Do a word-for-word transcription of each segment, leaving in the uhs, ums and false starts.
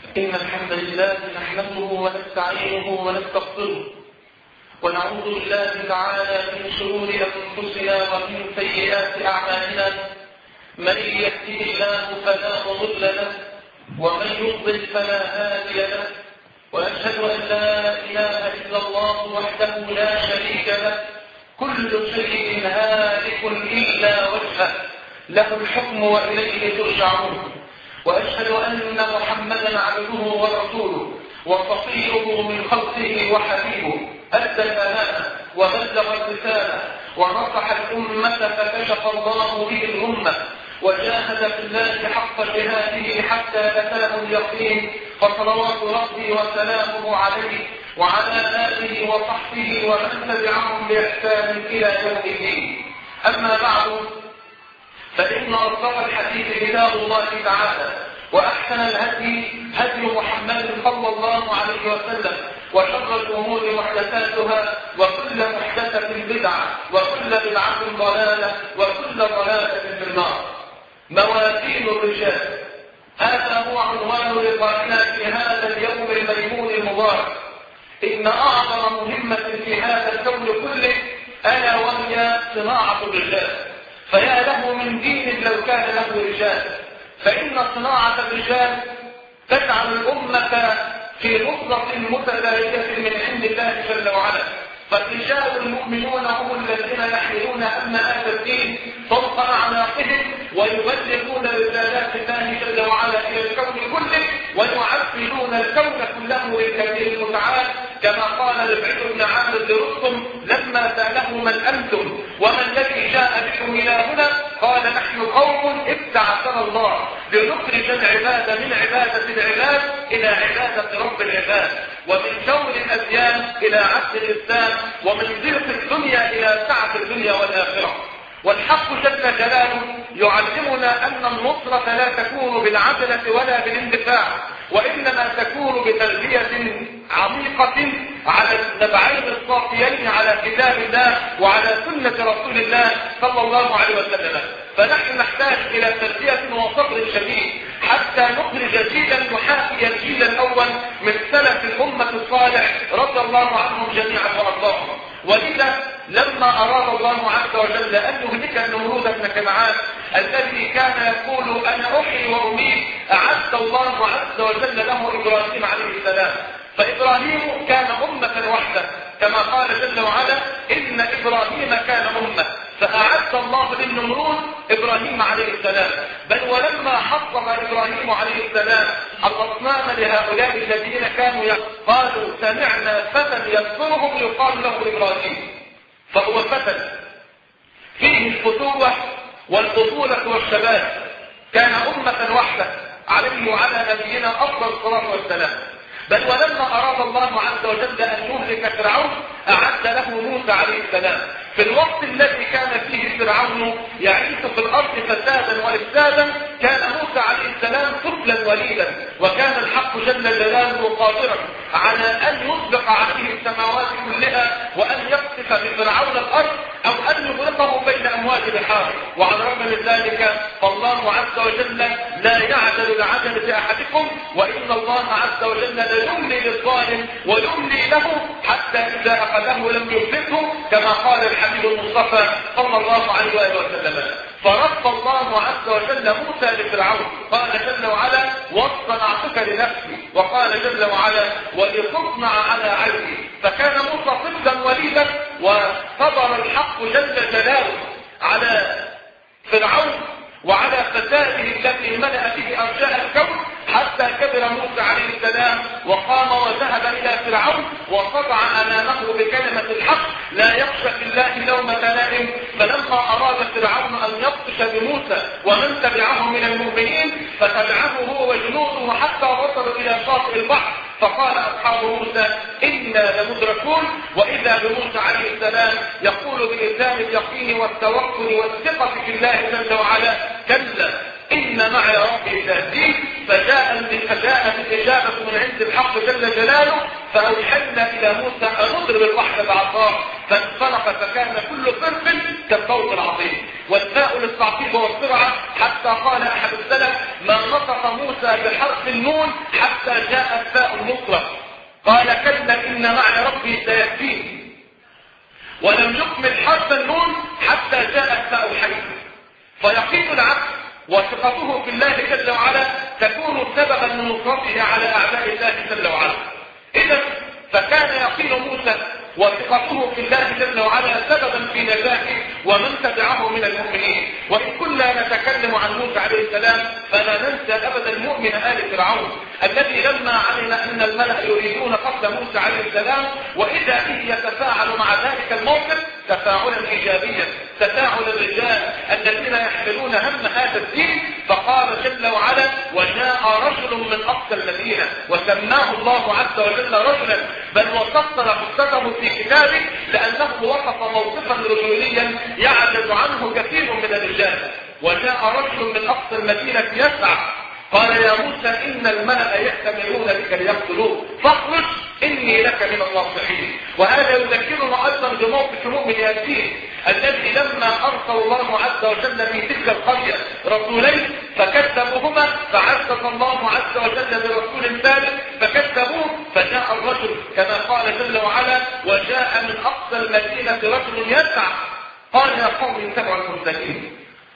إن الحمد لله نحمده ونستعينه ونستغفره ونعوذ بالله تعالى من شرور أنفسنا ومن سيئات أعمالنا. من يهده الله فلا مضل له ومن يضلل فلا هادي له، وأشهد أن لا إله إلا الله وحده لا شريك له، كل شيء هالك إلا وجهه، له الحكم وإليه ترجعون. وأشهد أن محمدا عبده ورسوله وصفيه من خلقه وحبيبه، أدى الأمانة وبلغ الرسالة ونصح الأمة فكشف الله به الأمة، وجاهد في الله حق جهاده حتى أتاه اليقين، فصلوات ربي وسلامه عليه وعلى آله وصحبه ومن تبعهم بإحسان إلى يوم الدين. أما بعد، فإن أصدق الحديث كتاب الله تعالى، وأحسن الهدي هدي محمد صلى الله عليه وسلم، وشر الأمور محدثاتها، وكل محدثة بدعة، وكل بدعة ضلالة، وكل ضلالة في النار. موازين الرجال، هذا هو عنوان لقائنا في هذا اليوم الميمون المبارك. إن أعظم مهمة في هذا الكون كله ألا وهي صناعة الرجال. فيا له من دين لو كان له رجال، فإن صناعة الرجال تجعل الأمة في نصرة متباينة من عند الله جل وعلا. فالرجال المؤمنون هم الذين يحملون أمن هذا الدين فوق أعناقهم، ويبلغون رسالات الله جل وعلا إلى الكون كله، ويعبدون الكون كله للكبير المتعال، كما قال ربعي بن عامر لرستم لما سأله من أنتم وما الذي جاء بكم إلى هنا؟ قال نحن قوم ابتعثنا الله لنخرج العباد من عبادة العباد إلى عبادة رب العباد، ومن جور الأديان إلى عبد الإسلام، ومن ضيق الدنيا إلى سعة الدنيا والآخرة. والحق جل جلاله يعلمنا أن النصرة لا تكون بالعجلة ولا بالاندفاع، وإنما تكون بتربية عميقة على النبعين الصافيين، على كتاب الله وعلى سنة رسول الله صلى الله عليه وسلم. فنحن نحتاج إلى تربية وصبر شديد حتى نخرج جيلا يحاكي الجيل الأول من سلف الأمة الصالح رضي الله عنهم جميعا وارضاهم. ولذا لما أراد الله عز وجل أن يهلك النمرود بن كنعان الذي كان يقول أنا أحيي وأميت، أعد الله عز وجل له إبراهيم عليه السلام. فإبراهيم كان أمة واحدة، كما قال جل وعلا إن إبراهيم كان أمة، فأعد الله للنمرود إبراهيم عليه السلام. بل ولما حطم إبراهيم عليه السلام الأصنام لهؤلاء الذين كانوا قالوا سمعنا فتى يذكرهم يقال له إبراهيم، فهو فتى فيه الفتوة والبطولة والشباب، كان أمة واحدة عليه وعلى نبينا أفضل الصلاة والسلام. بل ولما أراد الله عز وجل أن يهلك فرعون أعد له موسى عليه السلام. في الوقت الذي كان فيه فرعون يعيش في الأرض فسادا وإفسادا، كان موسى عليه السلام طفلا وليدا، وكان الحق جل جلاله قادرا على أن يطلق عليه السماوات كلها وأن يقصف بفرعون الأرض، أو أن يغرقه بين أمواج البحار. وعلى الرغم من ذلك فالله عز وجل لا يعدل لعجلة أحدكم، وإن الله عز وجل لا يملي للظالم ويملي له حتى إذا أخذه لم يفلته، كما قال الحبيب المصطفى صلى الله عليه وسلم. فرد الله عز وجل موسى لفرعون، قال جل وعلا واصطنعتك لنفسي، وقال جل وعلا ولتصنع على عيني. فكان موسى طفلا وليدا، وصبر الحق جل جلاله على فرعون وعلى فساده التي ملأ به أرجاء الكون، حتى كبر موسى عليه السلام وقام وذهب إلى فرعون وخضع أمامه بكلمة الحق لا يخشى في الله لومة لائم. فلما أراد فرعون أن يبطش بموسى ومن تبعه من المؤمنين فتبعه هو وجنوده حتى وصلوا إلى شاطئ البحر، فقال أصحاب موسى إنا لمدركون. وإذا بموسى عليه السلام يقول بإلزام اليقين والتوكل والثقة في الله جل وعلا كلا إن معي ربي سيهدين. فجاء فجاءت الإجابة من عند الحق جل جلاله، فأوحينا إلى موسى أن نضرب البحر بعصاه فانفلق فكان كل فرق كالصوت العظيم. والتاء للتعقيب والسرعة، حتى قال أحد السلف ما نطق نطق موسى بحرف النون حتى جاء الفاء المطلق، قال كلا إن معي ربي سيهدين، ولم يكمل حرف النون حتى جاء الفاء الحيث. فيقين العبد وثقته في الله جل وعلا تكون سببا لنصرته على أعداء الله جل وعلا. إذا فكان يقين موسى وثقته في الله جل وعلا سببا في نجاحه ومن تبعه من المؤمنين. وإن كنا نتكلم عن موسى عليه السلام فلا ننسى أبدا مؤمن آل فرعون الذي لما علم أن الملأ يريدون قتل موسى عليه السلام وإذا به يتفاعل مع ذلك الموقف تفاعلا إيجابيا، تفاعل الرجال الذين يحملون هم هذا الدين. فقال جل وعلا وجاء رجل من أقصى المدينة، وسماه الله عز وجل رجلا، بل وسطر قصته في كتابه لأنه وقف موقفا رجوليا يعجز عنه كثير من الرجال. وجاء رجل من أقصى المدينة يسعى، قال يا موسى إن الملأ يأتمرون بك ليقتلوك فاخرج إني لك من الناصحين. وهذا يذكرنا أيضا بموقف مؤمن ياسين الذي لما أرسل الله عز وجل في تلك القرية رسولين فكذبوهما فعزز الله عز وجل برسول ثالث فكذبوه، فجاء الرجل كما قال جل وعلا وجاء من أقصى المدينة رجل يسعى قال يا قوم اتبعوا المرسلين،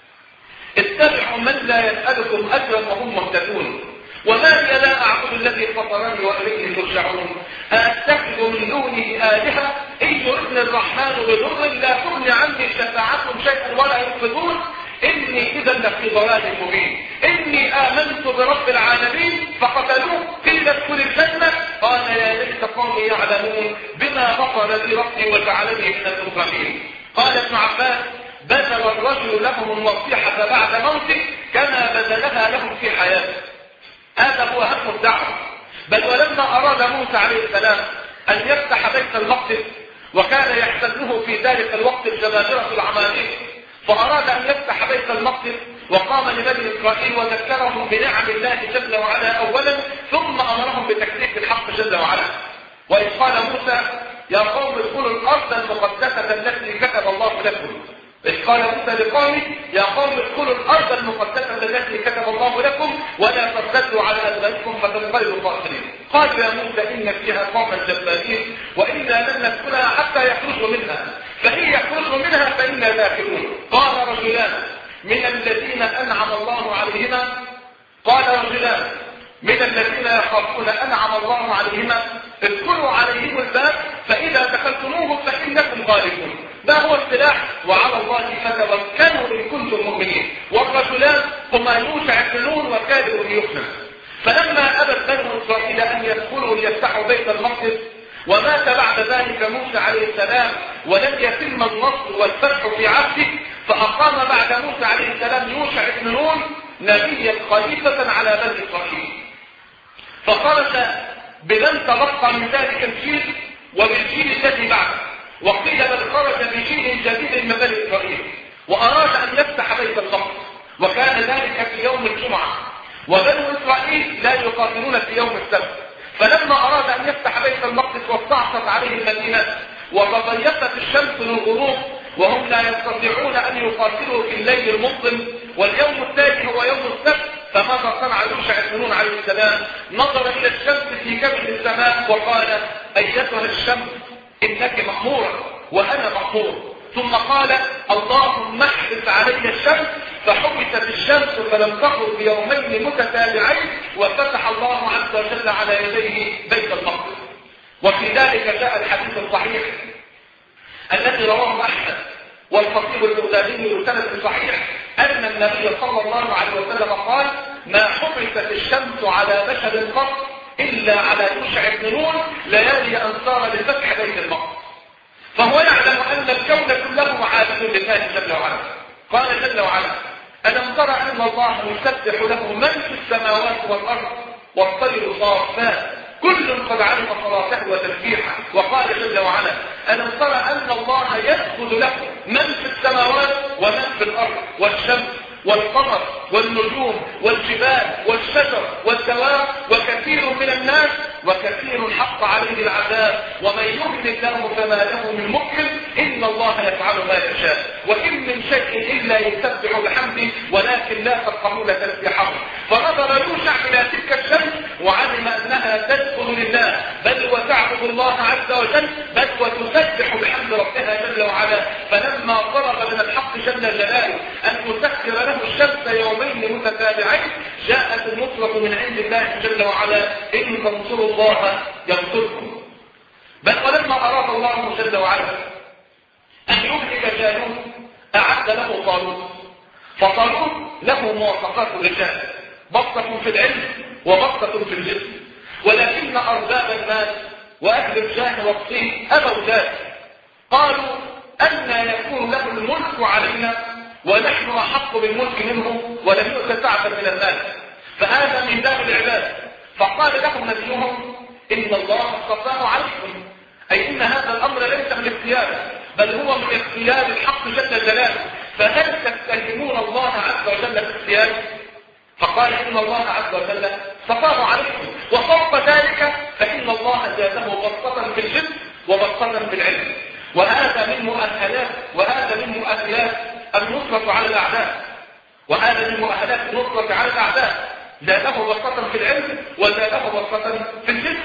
اتبعوا من لا يسألكم أجرا وهم مهتدون، وما لي لا أعبد الذي فطرني وإليه ترجعون، أتخذ من دونه آلهة إن يردني الرحمن بضر لا تغني عني شفاعتهم شيئا ولا ينقذون، إني إذا لفي ضلال مبين، إني آمنت برب العالمين فقتلوه قيل ادخل الجنة قال يا ليت قومي يعلمون بما غفر لي ربي وجعلني من المكرمين. قال ابن عباس بذل الرجل لهم النصيحة بعد موته كما بذلها لهم في حياته. هذا هو هم الدعوة. بل ولما أراد موسى عليه السلام أن يفتح بيت المقدس وكان يحتله في ذلك الوقت الجبابرة العماليق، فأراد أن يفتح بيت المقدس وقام لبني إسرائيل وذكرهم بنعم الله جل وعلا أولا ثم أمرهم بتكليف الحق جل وعلا. وإذ قال موسى يا قوم ادخلوا الأرض المقدسة التي كتب الله لكم، إذ قال موسى لقومه يا قوم ادخلوا الأرض المقدسة التي كتب الله لكم ولا ترتدوا على أدباركم فتنقلبوا خاسرين. قالوا يا موسى إن فيها قوما جبارين وإنا لن ندخلها حتى يخرجوا منها فإن يخرجوا منها فإنا داخلون. قال رجلان من الذين أنعم الله عليهما قال رجلان من الذين يخافون أنعم الله عليهما ادخلوا عليهم الباب فإذا دخلتموه فإنكم غالبون. ما هو السلاح وعلى الله فتوكلوا إن كنتم مؤمنين. والرجلان هما يوشع بن نون وكالب بن يحنى. فلما أبت بنو إسرائيل أن يدخلوا ليفتحوا بيت المقدس ومات بعد ذلك موسى عليه السلام ولم يتم النصر والفتح في عهده، فأقام بعد موسى عليه السلام يوشع بن نون نبيا خليفة على بني إسرائيل، فخرج بمن تبقى من ذلك الجيل وبالجيل الذي بعده، وقيل بل خرج بجيل جديد من بني إسرائيل وأراد أن يفتح بيت المقدس، وكان ذلك في يوم الجمعة وبنو إسرائيل لا يقاتلون في يوم السبت. فلما أراد أن يفتح بيت المقدس واستعصت عليه المدينة وتضيقت الشمس للغروب وهم لا يستطيعون أن يقاتلوا في الليل المظلم واليوم التالي هو يوم السبت، فماذا صنع يوشع بن نون عليه السلام؟ نظر إلى الشمس في كبد السماء وقال أيتها الشمس إنك مأمورة وأنا مأمور، ثم قال اللهم احبس علي الشمس فحبست الشمس فلم تخرج بيومين متتابعين وفتح الله عز وجل على يديه بيت المقدس. وفي ذلك جاء الحديث الصحيح الذي رواه أحمد والخطيب البغدادي بسند صحيح أن النبي صلى الله عليه وسلم قال ما حبست الشمس على بشر قط إلا على يوشع بن نون ليالي أن صار لفتح بيت المقدس. فهو يعلم أن الكون كله عابد لله جل وعلا. قال جل وعلا ألم تر أن الله يسبح له من في السماوات والأرض والطير صافات كل قد علم صلاته وتسبيحه. وقال جل وعلا ألم تر أن الله يسجد له من في السماوات ومن في الأرض والشمس والقمر والنجوم والجبال والشجر والدواب وكثير من الناس وكثير حق عليه العذاب ومن يهن الله فما له من مكرم إن الله يفعل ما يشاء، وإن من شيء إلا يسبح بحمده ولكن لا تفقهون تسبيحهم. فنظر يوشع إلى تلك الشمس وعلم أنها تدخل لله، بل وتعبد الله عز وجل، بل وتسبح بحمد ربها جل وعلا. فلما طلب من الحق جل جلاله أن يسخر له الشمس يومين متتابعين جاءت النصرة من عند الله جل وعلا. إن تنصروا الله ينصركم. بل ولما أراد الله جل وعلا أن يهلك جالوت أعد له طالوت. فطالوت له مواصفات الرجال، بسطة في العلم وبسطة في الجسم، ولكن أرباب المال وأهل الجاه والصين أبوا ذلك. قالوا أن يكون له الملك علينا ونحن أحق بالملك منه ولم يؤت سعة من المال، فهذا من باب العباد. فقال لهم نبيهم إن الله اصطفاه عليكم، أي إن هذا الأمر ليس من اختياره بل هو من اختيار الحق جل جلاله، فهل تتهمون الله عز وجل في اختياره؟ فقال إن الله عز وجل اصطفاه عليكم، وفوق ذلك فإن الله زاده بسطة في الجسم وبسطة في العلم. وهذا من مؤهلات وهذا من مؤهلات النصرة على الأعداء وهذا من مؤهلات النصرة على الأعداء زاده بسطة في العلم وزاده بسطة في الجسم.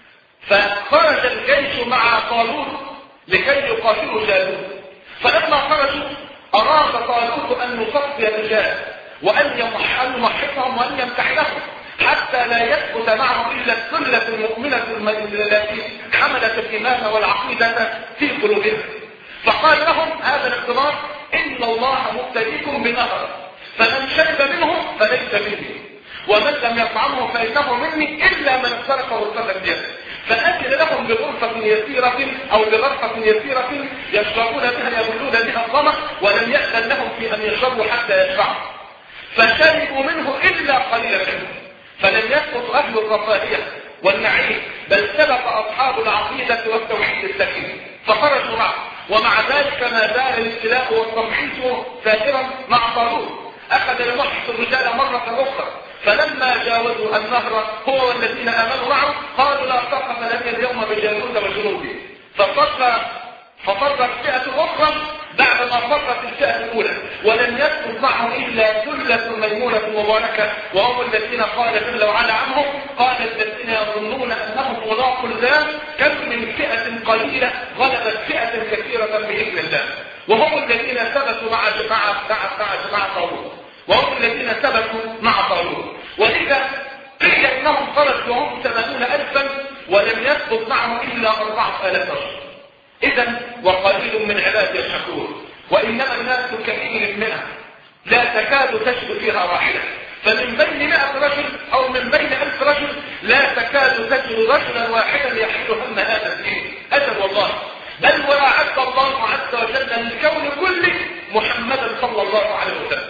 فخرج الجيش مع طالوت لكي يقاتلوا جالوت. فلما خرجوا أراد طالوت أن يصفي الرجال وأن يمحصهم وأن يمتحنهم حتى لا يثبت معهم إلا السلة المؤمنة التي حملت الإيمان والعقيدة في قلوبهم. فقال لهم هذا الاختبار إن الله مبتليكم بنهر، فمن شرب منه فليس مني، ومن لم يطعمه فإنه مني إلا من افترقه الصدق بيده. فأجل لهم بغرفة يسيرة أو بغرفة يسيرة يشربون بها يبلون بها الظمأ، ولم يأذن لهم في أن يشربوا حتى يشبعوا، فشربوا منه إلا قليلا منه. فلم يسقط أهل الرفاهية والنعيم، بل سبق أصحاب العقيدة والتوحيد السكين فخرجوا معه. ومع ذلك ما زال الابتلاء والتمحيص سائرا مع طالوت. أخذ يمحص الرجال مرة أخرى، فلما جاوزوا النهر هو والذين آمنوا معه قالوا لا طاقة لنا اليوم بجالوت وجنوده. ففر ففرت فئة أخرى بعدما فرت الفئة الأولى، ولم يسقط معهم إلا ثلة ميمونة مباركة، وهم الذين قال جل وعلا عنهم قال الذين يظنون أنهم ملاقوا الله كم من فئة قليلة غلبت فئة كثيرة بإذن الله. وهم الذين ثبتوا مع جماعة مع جماعة طالوت وهم الذين ثبتوا مع طالوت. ولذا قيل إنهم خرجوا وهم ثمانون ألفا ولم يسقط معهم إلا أربعة آلاف رجل. إذن وقليل من عبادي الشكور. وإنما الناس كثير منها لا تكاد تجد فيها راحلة، فمن بين مئة رجل أو من بين ألف رجل لا تكاد تجد رجلا واحدا يحمل هم هذا الدين أجل والله. بل وأعد الله عز وجل للكون كله محمدا صلى الله عليه وسلم.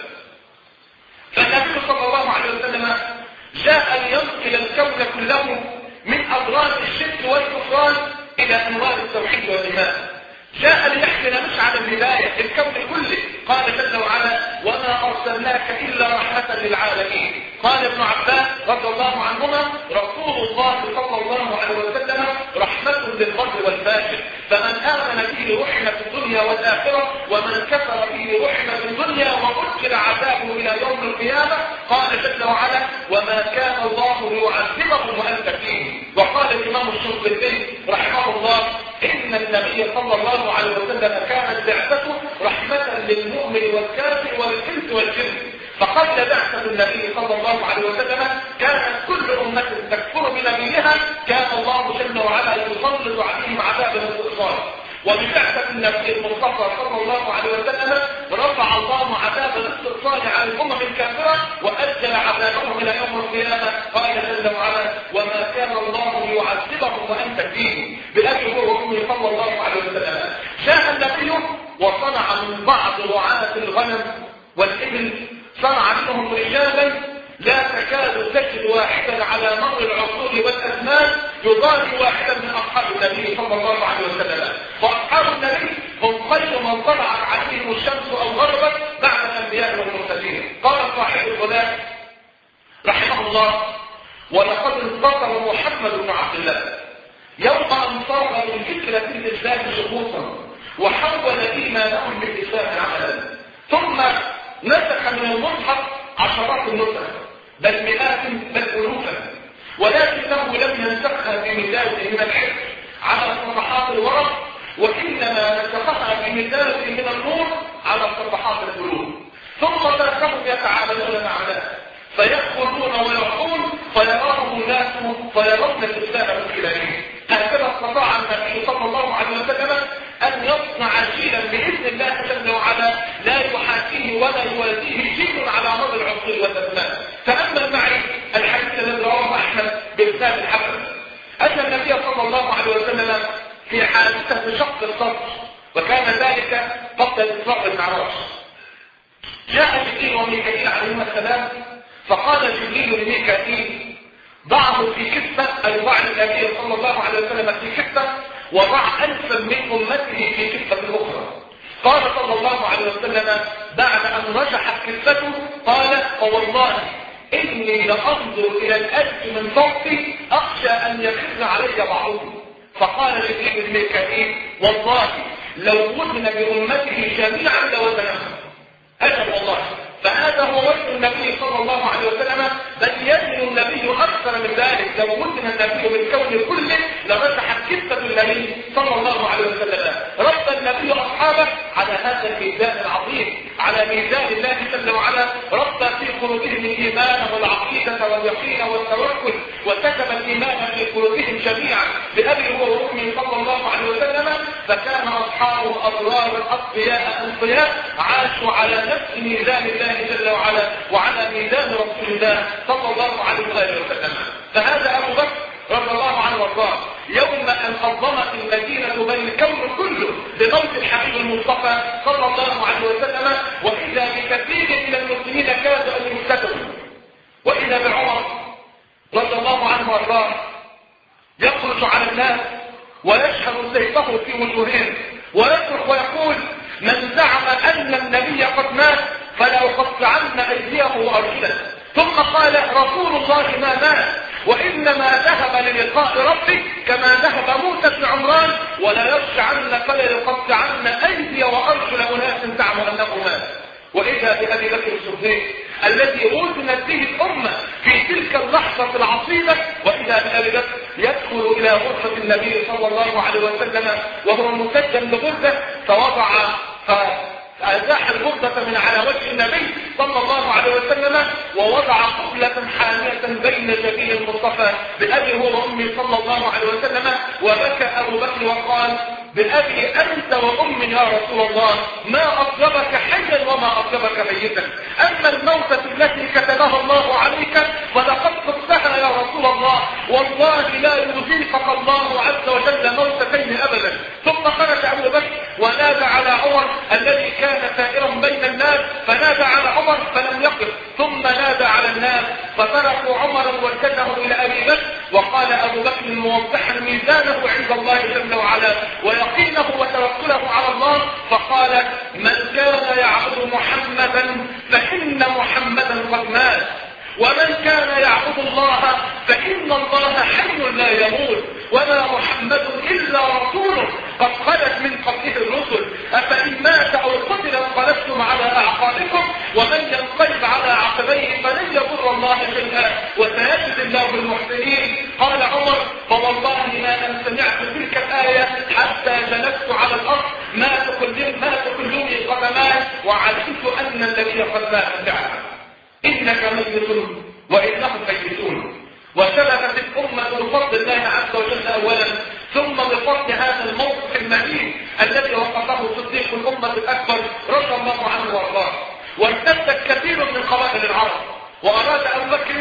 فالنبي صلى الله عليه وسلم جاء لينقل الكون كله من أضرار الشرك والكفران إلى أنوار التوحيد والإيمان. جاء ليحمل مشعل الهداية الكون كله. قال جل وعلا وما أرسلناك إلا رحمة للعالمين. قال ابن عباس رضي الله عنهما رسول الله صلى الله عليه وسلم رحمة للبر والفاجر، فمن آمن به رحمة الدنيا والآخرة ومن كفر به رحمة الدنيا وأجل عذابه إلى يوم القيامة. قال جل وعلا وما كان الله ليعذبهم وأنت فيه. وقال الإمام الشنقيطي رحمه الله إن النبي صلى الله عليه وسلم كانت بعثته رحمة للمؤمن والكافر والإنس والجن. فقبل بعثة النبي صلى الله عليه وسلم كانت كل أمة تكفر بنبيها كان الله جل وعلا يسلط عليهم عذاب الاستئصال. وببعثة النبي المصطفى صلى الله عليه وسلم رفع الله عذاب الاستئصال عن الأمم الكافرة وأجل عذابهم إلى يوم القيامة. قال جل وعلا وما كان الله ليعذبهم وأنت فيه بأبي وأمه صلى الله عليه وسلم. جاء النبي وصنع من بعض رعاة الغنم والإبل صنع منهم رجالا لا تكاد تجد واحدا على مر العصور والأزمان يضاهي واحدا من أصحاب النبي صلى الله عليه وسلم. فأصحاب النبي هم خير من طلعت عليهم الشمس أو غربت بعد الأنبياء والمرسلين. قال صاحب الغلاف رحمه الله ولقد انتصر محمد بن عبد الله يوم أن صار من فكرة الإسلام شخوصا وحول إيمانهم بالإسلام عملا، ثم نسخ من المصحف عشرات النسخ بل مئات بل ألوفا، ولكنه لم ينسخها بمزاج من الحفظ على صفحات الورق، وإنما نسخها بمزاج من النور على صفحات القلوب. ثم تركهم يتعاملون مع الناس فيأخذون ويعطون فيراهم الناس فيرون الإسلام من خلالهم. هكذا استطاع النبي صلى الله عليه وسلم أن يصنع جيلا بإذن الله جل وعلا لا يحاكيه ولا يوازيه جيل على مدى العصور والأزمان. تأمل معي الحديث الذي رواه أحمد بلسان الحسن أن النبي صلى الله عليه وسلم في حادثة شق الصدر، وكان ذلك قبل الإسراء والمعراج، جاء جبريل وميكائيل عليهما السلام، فقال جبريل لميكائيل ضعه في كفة، أي ضع النبي صلى الله عليه وسلم في كفة وضع ألفا من أمته في كفة أخرى. قال صلى الله عليه وسلم بعد أن رجحت كفته قال فوالله إني لأنظر إلى الألف من فوقي أخشى أن يخف علي بعضهم. فقال جبريل لميكائيل والله لو وزن بأمته جميعا لوزنهم. أجل والله، فهذا هو وزن النبي صلى الله عليه وسلم، بل يزن النبي أكثر من ذلك. لو وزن النبي بالكون كله لرجحت كفة النبي صلى الله عليه وسلم. رد النبي أصحابه على هذا الميزان العظيم، على ميزان الله جل وعلا، رد في قلوبهم الإيمان والعقيدة واليقين والتوكل، وكتب الإيمان في قلوبهم جميعا بأبي هو وأمي صلى الله عليه وسلم. فكان أصحابه أبرار أصفياء أنقياء عاشوا على نفس ميزان الله جل وعلا وعلى ميزان رسول الله صلى الله عليه وسلم. فهذا أبو بكر رضي الله عنه وارضاه يوم أن أظلمت المدينة بل الكون كله بموت الحبيب المصطفى صلى الله عليه وسلم، وإذا بكثير من المسلمين كادوا أن يفتتنوا، وإذا بعمر رضي الله عنه وارضاه يخرج على الناس ويشحن سيفه في وجوههم ويصرخ ويقول من زعم أن النبي قد مات فلأقطعن أيديه وأرجله. ثم قال رسول الله ما مات وإنما ذهب للقاء ربه كما ذهب موسى بن عمران، ولا يرجعن فليقطعن أيدي وأرجل أناس زعموا أنه مات. وإذا بأبي بكر الصديق الذي وزنت به الأمة في تلك اللحظة العصيبة، وإذا بأبي بكر يدخل إلى غرفة النبي صلى الله عليه وسلم وهو مسجل بغرفة، فوضع فأزاح الغرفة من على وجه النبي صلى الله عليه وسلم ووضع قبلة حامية بين جبين المصطفى بأبي هو وأمي صلى الله عليه وسلم، وبكى أبو بكر وقال بأبي أنت وأمي يا رسول الله ما أطلبك حيا وما أطلبك ميتا، أما الموتة التي كتبها الله عليك فلقد قدتها يا رسول الله، والله لا يذيقك الله عز وجل موتتين أبدا. ثم خرج أبو بكر ونادى على عمر الذي كان سائرا بين الناس، فنادى على عمر فلم يقف، ثم نادى على الناس فتركوا عمر واتجهوا إلى أبي بكر. وقال أبو بكر موضحا ميزانه عند الله جل وعلا ويقينه وتوكله على الله، فقال من كان يعبد محمدا فإن محمدا قد مات، ومن كان يعبد الله فإن الله حي لا يموت، وما محمد إلا رسول قد خلت من قبله الرسل، أفإن مات أو قتل انقلبتم على أعقابكم، ومن ينقلب على عقبيه فلن يضر الله شيئا وسيجزي الله المحسنين. قال عمر فوالله ما أن سمعت تلك الآية حتى جلست على الأرض ما تكلم ما تكلمني قدمان وعلمت أن الذي قد مات فعلا. إنك ميت وإنهم ميتون. وثبتت الأمة بفضل الله عز وجل أولا، ثم بفضل هذا الموقف المهين الذي وقفه صديق الأمة الأكبر رضي الله عنه وارضاه. وارتدت كثير من قبائل العرب، وأراد أبو بكر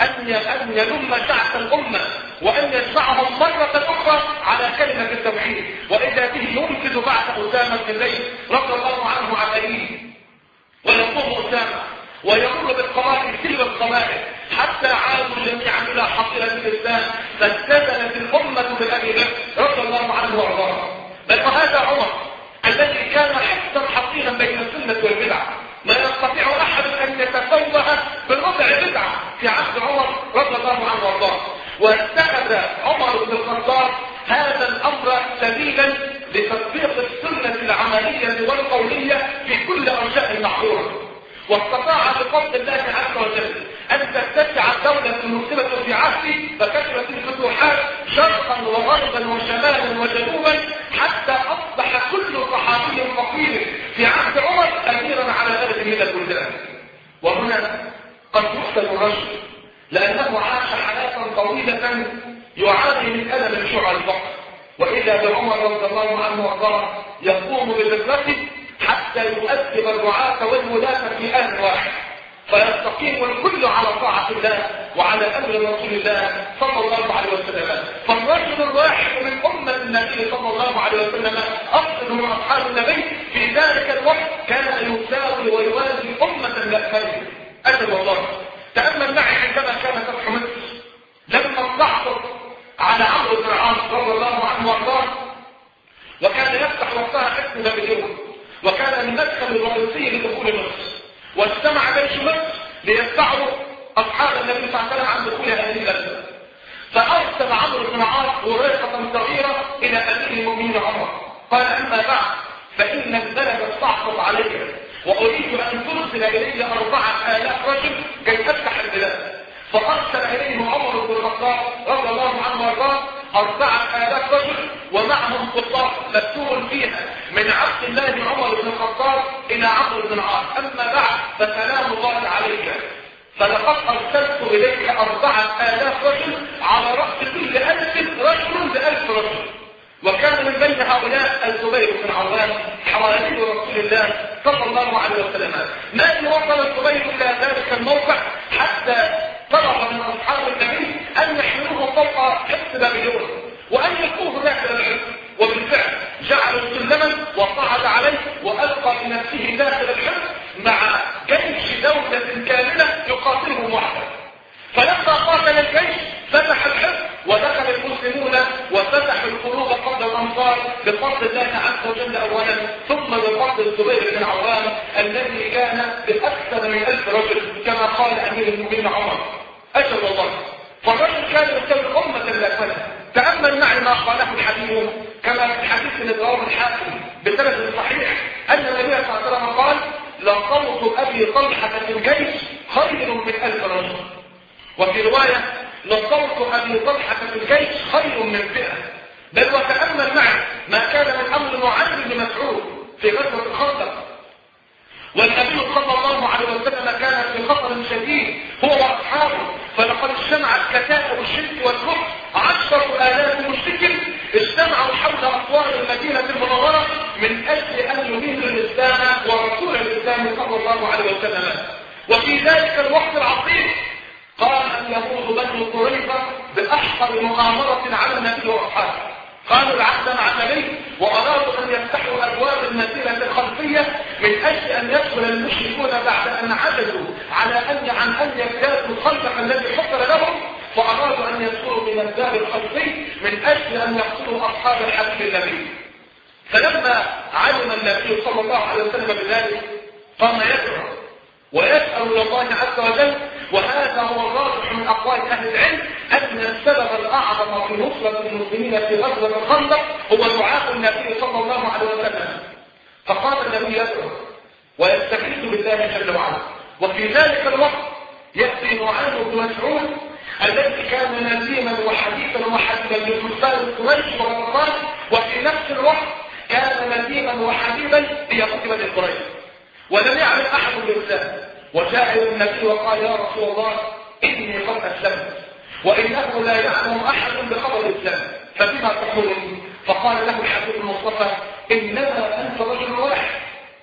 أن يلم شعث الأمة وأن يجمعهم مرة أخرى على كلمة التوحيد، وإذا به ينفذ بعد أسامة بن زيد رضي الله عنه عن أبيه، ويقوم أسامة ويمر بالقبائل تلك القبائل حتى عادوا جميعا إلى حصيلة الإسلام، فاستدنت الأمة بأبي بكر رضي الله عنه وارضاه. بل وهذا عمر الذي كان حتى حصينا بين السنة والبدعة، لا يستطيع أحد أن يتفوه بالربع بدعة في عهد عمر رضي الله عنه وارضاه. واتخذ عمر بن الخطاب هذا الأمر سبيلا لتطبيق السنة العملية والقولية في كل أرجاء المحظورة، واستطاع بفضل الله عز وجل أن تتسع الدولة المسلمة في عهده، فكثرت الفتوحات شرقا وغربا وشمالا وجنوبا، حتى أصبح كل صحابي فقير في عهد عمر أميرا على بلد من البلدان. وهنا قد يقتل الرجل لأنه عاش حياة طويلة يعاني من ألم الجوع الفقر، وإذا بعمر رضي الله عنه وارضاه يقوم بذكرته حتى يؤدب الرعاة والولاة في آن واحد، فيستقيم الكل على طاعة الله وعلى أمر رسول الله صلى الله عليه وسلم. فالرجل الواحد من أمة النبي صلى الله عليه وسلم أفضل من أصحاب النبي في ذلك الوقت كان يساوي ويوازي أمة الأكمل. أجل والله تأمل معي عندما كان فتح مصر لما تعثر على عمرو بن العاص رضي الله عنه وارضاه، وكان يفتح وقتها حصن بابليون، وكان المدخل الرئيسي لدخول مصر، واجتمع جيش مصر ليدفعوا اصحاب النبي صلى الله عليه وسلم عن دخول هذه البلد. فارسل عمرو بن العاص ورقه صغيره الى امير المؤمنين عمر، قال اما بعد فان البلد استعصت عليك، واريد ان ترسل الي اربعه الاف رجل كي تفتح البلاد. فارسل اليهم عمر بن الخطاب رضي الله عنه وارضاه أربعة آلاف رجل ومعهم قطاع مكتوب فيها من عبد الله عمر بن الخطاب إلى عمرو بن العاص. أما بعد فسلام الله عليك، فلقد أرسلت إليك أربعة آلاف رجل على رأس كل ألف رجل بألف رجل. وكان من بين هؤلاء الزبير بن عوام حواري رسول الله صلى الله عليه وسلم. ما وصل الزبير إلى ذلك الموقع حتى طلب من أصحاب النبي أن يحملوه فوق حصن بابليون وأن يلقوه داخل الحصن، وبالفعل جعلوا سلما وصعد عليه وألقى بنفسه داخل الحصن مع جيش دولة كاملة يقاتله وحده. فلما قاتل الجيش فتح الحصن ودخل المسلمون وفتحوا القلوب قبل الأمطار بفضل الله عز وجل أولا، ثم بفضل الزبير بن عوام الذي كان بأكثر من ألف رجل كما قال أمير المؤمنين عمر. أجل والله فالرجل كان يستوي أمة الأكمل. تأمل معي ما قاله الحديث كما في الحديث اللي رواه الحاكم بسند صحيح أن النبي صلى الله عليه وسلم قال لصوت أبي طلحة في الجيش خير من ألف رجل، وفي رواية لصوت أبي طلحة في الجيش خير من فئة. بل وتأمل معي ما كان من أمر معاذ بن مسعود في غزوة الخندق، والنبي صلى الله عليه وسلم كان في خطر شديد هو واصحابه، فلقد اجتمعت كتائب الشرك والكفر عشرة آلاف مشرك اجتمعوا حول اسوار المدينة المنورة من اجل ان ينيروا الاسلام ورسول الاسلام صلى الله عليه وسلم. وفي ذلك الوقت العظيم قام اليهود بنو قريظة باحقر مؤامرة على النبي واصحابه، قالوا العهد مع النبي وأرادوا أن يفتحوا أبواب المدينة الخلفية من أجل أن يدخل المشركون بعد أن عجزوا على أن عن أن يجتازوا الخندق الذي حفر لهم، فأرادوا أن يدخلوا من الباب الخلفي من أجل أن يقتلوا أصحاب الحبيب النبي. فلما علم النبي صلى الله عليه وسلم بذلك قام يدعو ويسأل إلى الله عز وجل، وهذا هو الراجح من أقوال أهل العلم أن السبب الأعظم في نصرة المسلمين في غزوة الخندق هو دعاء النبي صلى الله عليه وسلم. فقام النبي يدعو ويستغيث بالله جل وعلا، وفي ذلك الوقت يأتي نعيم بن مسعود الذي كان نديما وحديثا وحبيبا لكفار قريش وغطفان، وفي نفس الوقت كان نديما وحبيبا ليهود بني قريش، ولم يعلم أحد بالإسلام. وجاء إلى النبي وقال يا رسول الله إني قد أسلمت وإنه لا يعلم أحد بخبر الإسلام، فبما تقولني؟ فقال له الحبيب المصطفى إنما أنت رجل واحد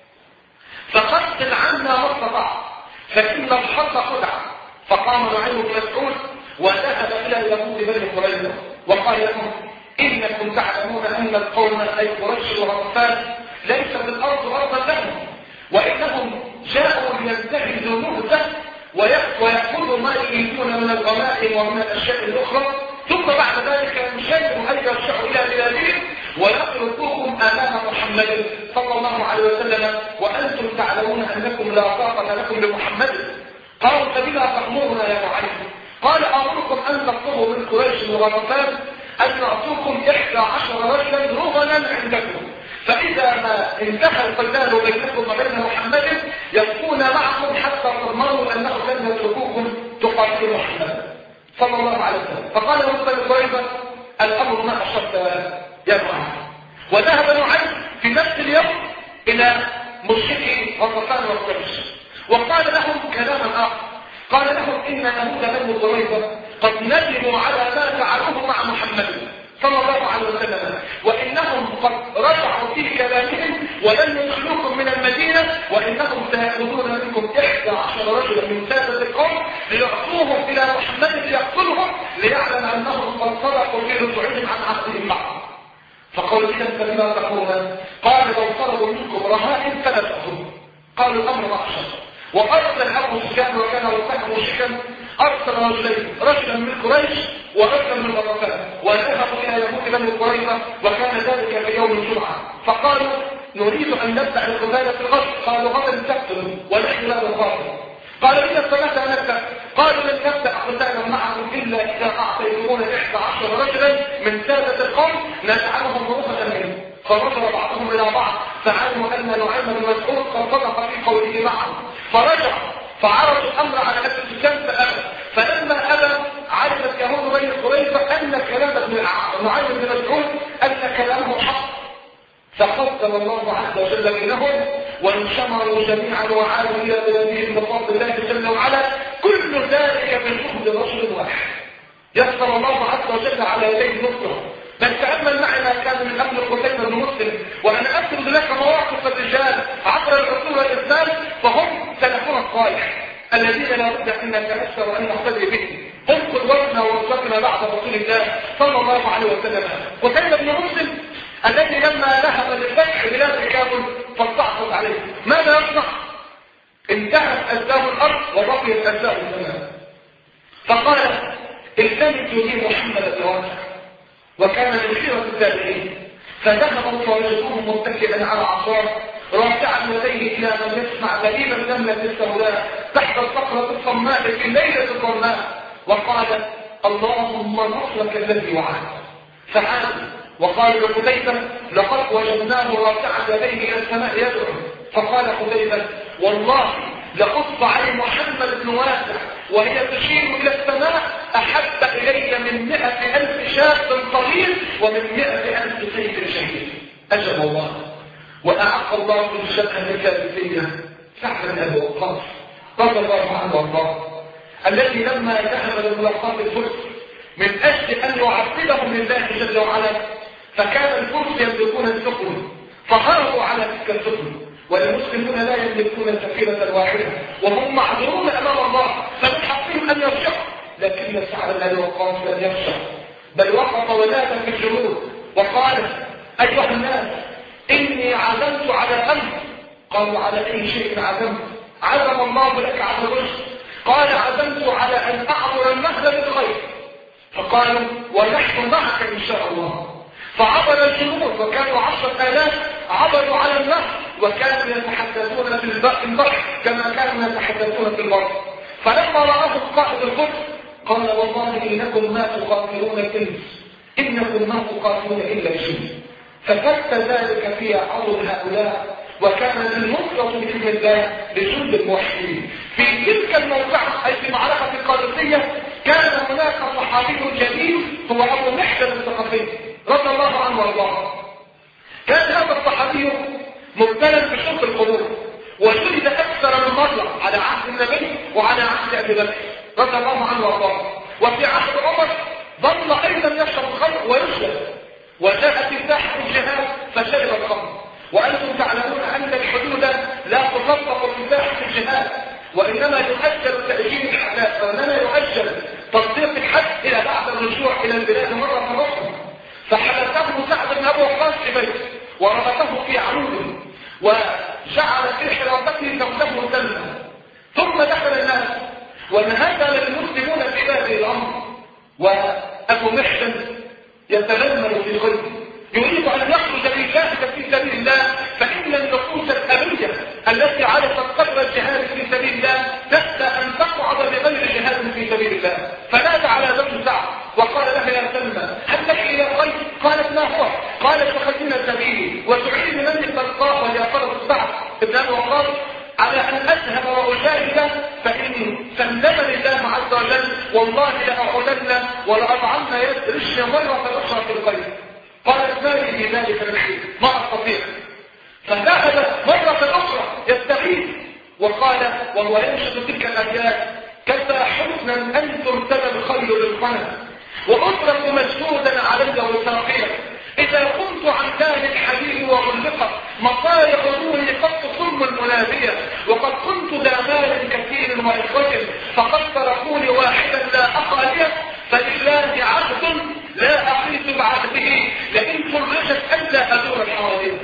فقتل عنا ما استطعت فإن الحق خدعة. فقام نعيم بن مسعود وذهب إلى يهود بني قريظة وقال لهم إنكم تعلمون أن القوم أي قريش وغطفان ليس في الأرض أرضا لهم، وإنهم جاءوا لينتهزوا مهزة ويأخذوا ما يريدون من الغنائم ومن الأشياء الأخرى، ثم بعد ذلك يشيروا أن يرجعوا إلى بلادهم ويتركوهم أمام محمد صلى الله عليه وسلم وأنتم تعلمون أنكم لا طاقة لكم لمحمد. قالوا فبما تأمرنا يا معلم؟ قال أمركم أن تطلبوا من قريش وغطفان أن نعطوكم إحدى عشر رجلا رهنا عندكم، فإذا ما انتهى القتال بينكم وبين محمد يبقون معكم حتى تضمنوا أنه لن يتركوكم تقاتلوا محمدا صلى الله عليه وسلم. فقال له بني قريظة الأمر ما أشرت يا معاذ. وذهب نعيم في نفس اليوم إلى مشركي غطفان وقريش وقال لهم كلاما آخر. قال لهم إن يهود بني قريظة قد ندموا على ما فعلوه مع محمد صلى الله عليه وسلم، وإنهم قد رجعوا في كلامهم ولن يدخلوكم من المدينة، وإنهم سيأخذون منكم إحدى عشر رجلا من سادة القوم ليعطوهم إلى محمد ليقتلهم ليعلم أنهم قد صدقوا في رجوعهم عن عهدهم معه. فقالوا إذا فبما تقولون؟ قال لو طلبوا منكم رهائن فلا تأخذوا. قالوا الأمر معشر. وأرسل أبو سفيان وكان وفاه مشركا أرسل رجلين، رجلا من قريش ورجلا من غطفان، وذهبوا إلى يهود بني قريظة وكان ذلك في يوم الجمعة. فقالوا نريد أن نبدأ القتال في الغد. قالوا غدا تقتلوا ونحن لا نقاتل. قالوا إذا الصلاة نبدأ. قالوا لن نبدأ قتالا معكم إلا إذا أعطيتمون إحدى عشر رجلا من سادة القوم نجعلهم رؤوسا منهم. فرجع بعضهم إلى بعض فعلموا أن نعيم بن مسعود قد صدق في قوله معهم، فرجعوا فعرضوا الأمر على أبي سفيان فأبى. فلما أبى عرفت يهود بني قريظة أن كلام نعيم بن مسعود أن كلامه حق، فقدم الله عز وجل بينهم وانشمروا جميعا وعادوا إلى بلادهم بفضل الله جل وعلا. كل ذلك بالجهد رجل واحد يسر الله عز وجل على يديه نصره. من تأمل معي ما كان من أمر قتيبة بن مسلم، وأنا أسرد لك مواقف الرجال عبر الرسول والإسلام فهم سلفنا الصالح الذين لا بد أن نتأثر وأن نقتدي بهم. هم قدوتنا وأسوتنا بعد رسول الله صلى الله عليه وسلم. قتيبة بن مسلم الذي لما ذهب لفتح بلاد كابل فاستعصت عليه، ماذا يصنع؟ انتهت أجزاء الأرض وبقيت أجزاء السماء. فقال التمسوا لي محمد بن واسع، وكان من خيرة التابعين. فذهبوا فوجدوه متكئا على عصاه رافعا يديه الى من يسمع دليل النملة السوداء تحت الصخرة الصماء في الليلة الظلماء، وقال اللهم نصرك الذي وعدت. فعاد وقال لقتيبة لقد وجدناه رافعا يديه الى السماء يدعو. فقال قتيبة والله لقص عين محمد بن واسع وهي تشير الى السماء احب الي من مئة الف شاب طويل ومن مئة الف سيف شهيد. اجل الله واعق الله من الشبهه الكاذبيه سعد بن ابي وقاص رضي الله عنه وارضاه، الذي لما ذهب لملاقاة الفرس من اجل ان يعقبهم لله جل وعلا، فكان الفرس يملكون السفن فهربوا على تلك السفن، والمسلمون لا يملكون سفينة واحدة وهم معذورون امام الله فمن حقهم ان يرجعوا. لكن سعد بن ابي وقاص لم يرجع، بل وقف ونادى في الجنود وقال ايها الناس اني عزمت على امر. قالوا على اي شيء عزمت؟ عزم الله لك على الرشد. قال عزمت على ان اعبر النهر بالخير. فقالوا ونحن معك ان شاء الله. فعبر الجنود وكانوا عشرة آلاف عبروا على النهر وكانوا يتحدثون في البحر كما كانوا يتحدثون في البر. فلما رآهم قائد الفرس قال والله إنكم ما تقاتلون الإنس، إنكم ما تقاتلون إلا الجن. ففت ذلك في عرض هؤلاء وكانت النصرة بإذن الله لجند الموحدين. في تلك الموقعة أي في معركة القادسية كان هناك صحابي جليل هو أبو محسن الثقفي رضي الله عنه وارضاه. كان هذا الصحابي مبتلى بشرب الخمور وجلد أكثر من مرة على عهد النبي وعلى عهد أبي بكر رضي الله عنه وارضاه. وفي عهد عمر ظل أيضا يشرب الخمر ويشرب، وجاء في ساحة الجهاد فشرب الخمر. وأنتم تعلمون أن الحدود لا تطبق في ساحة الجهاد، وإنما يؤجل تأجيل الحداث، وإنما يؤجل تطبيق الحد إلى بعد الرجوع إلى البلاد مرة أخرى. فحدثه سعد بن أبي وقاص في بيته وربطه في عمود وجعل في حرابته زوجته سلمى، ثم دخل الناس وانهزم المسلمون في هذه الأمر. وأبو محسن يتلمل في قلبه يريد أن يخرج ليجاهد في سبيل الله، فإن النفوس الأبية التي عرفت قدر الجهاد في سبيل الله تخشى أن تقعد بغير جهاد في سبيل الله. فنادى على زوج سعد وقال لها يا سلمى هل لك إلى الخير؟ قالت ما هو؟ قالت فخذنا سبيل علي وتعين من التلقاء وجعفر السعد ابن ابي وقاص على ان اذهب واجاهد فان سلمني الله عز وجل والله لاعودن ولاضعن يد رجلي مره اخرى في القيد. قالت مالي في ذلك الحين ما استطيع. فذهب مره اخرى يستغيث وقال وهو ينشد تلك الابيات: كفى حسنا ان ترتدى الخيل للقنا وأترك مشدودا علي وساقيا إذا كنت عن دار الحبيب وغلقت مصارع عمري قد تصم المنادية وقد كنت ذا مال كثير وإخوة فقد تركوني واحدا لا أقى لي فلله عهد لا أقيت بعهده لئن فرجت ألا أدور الحوادث.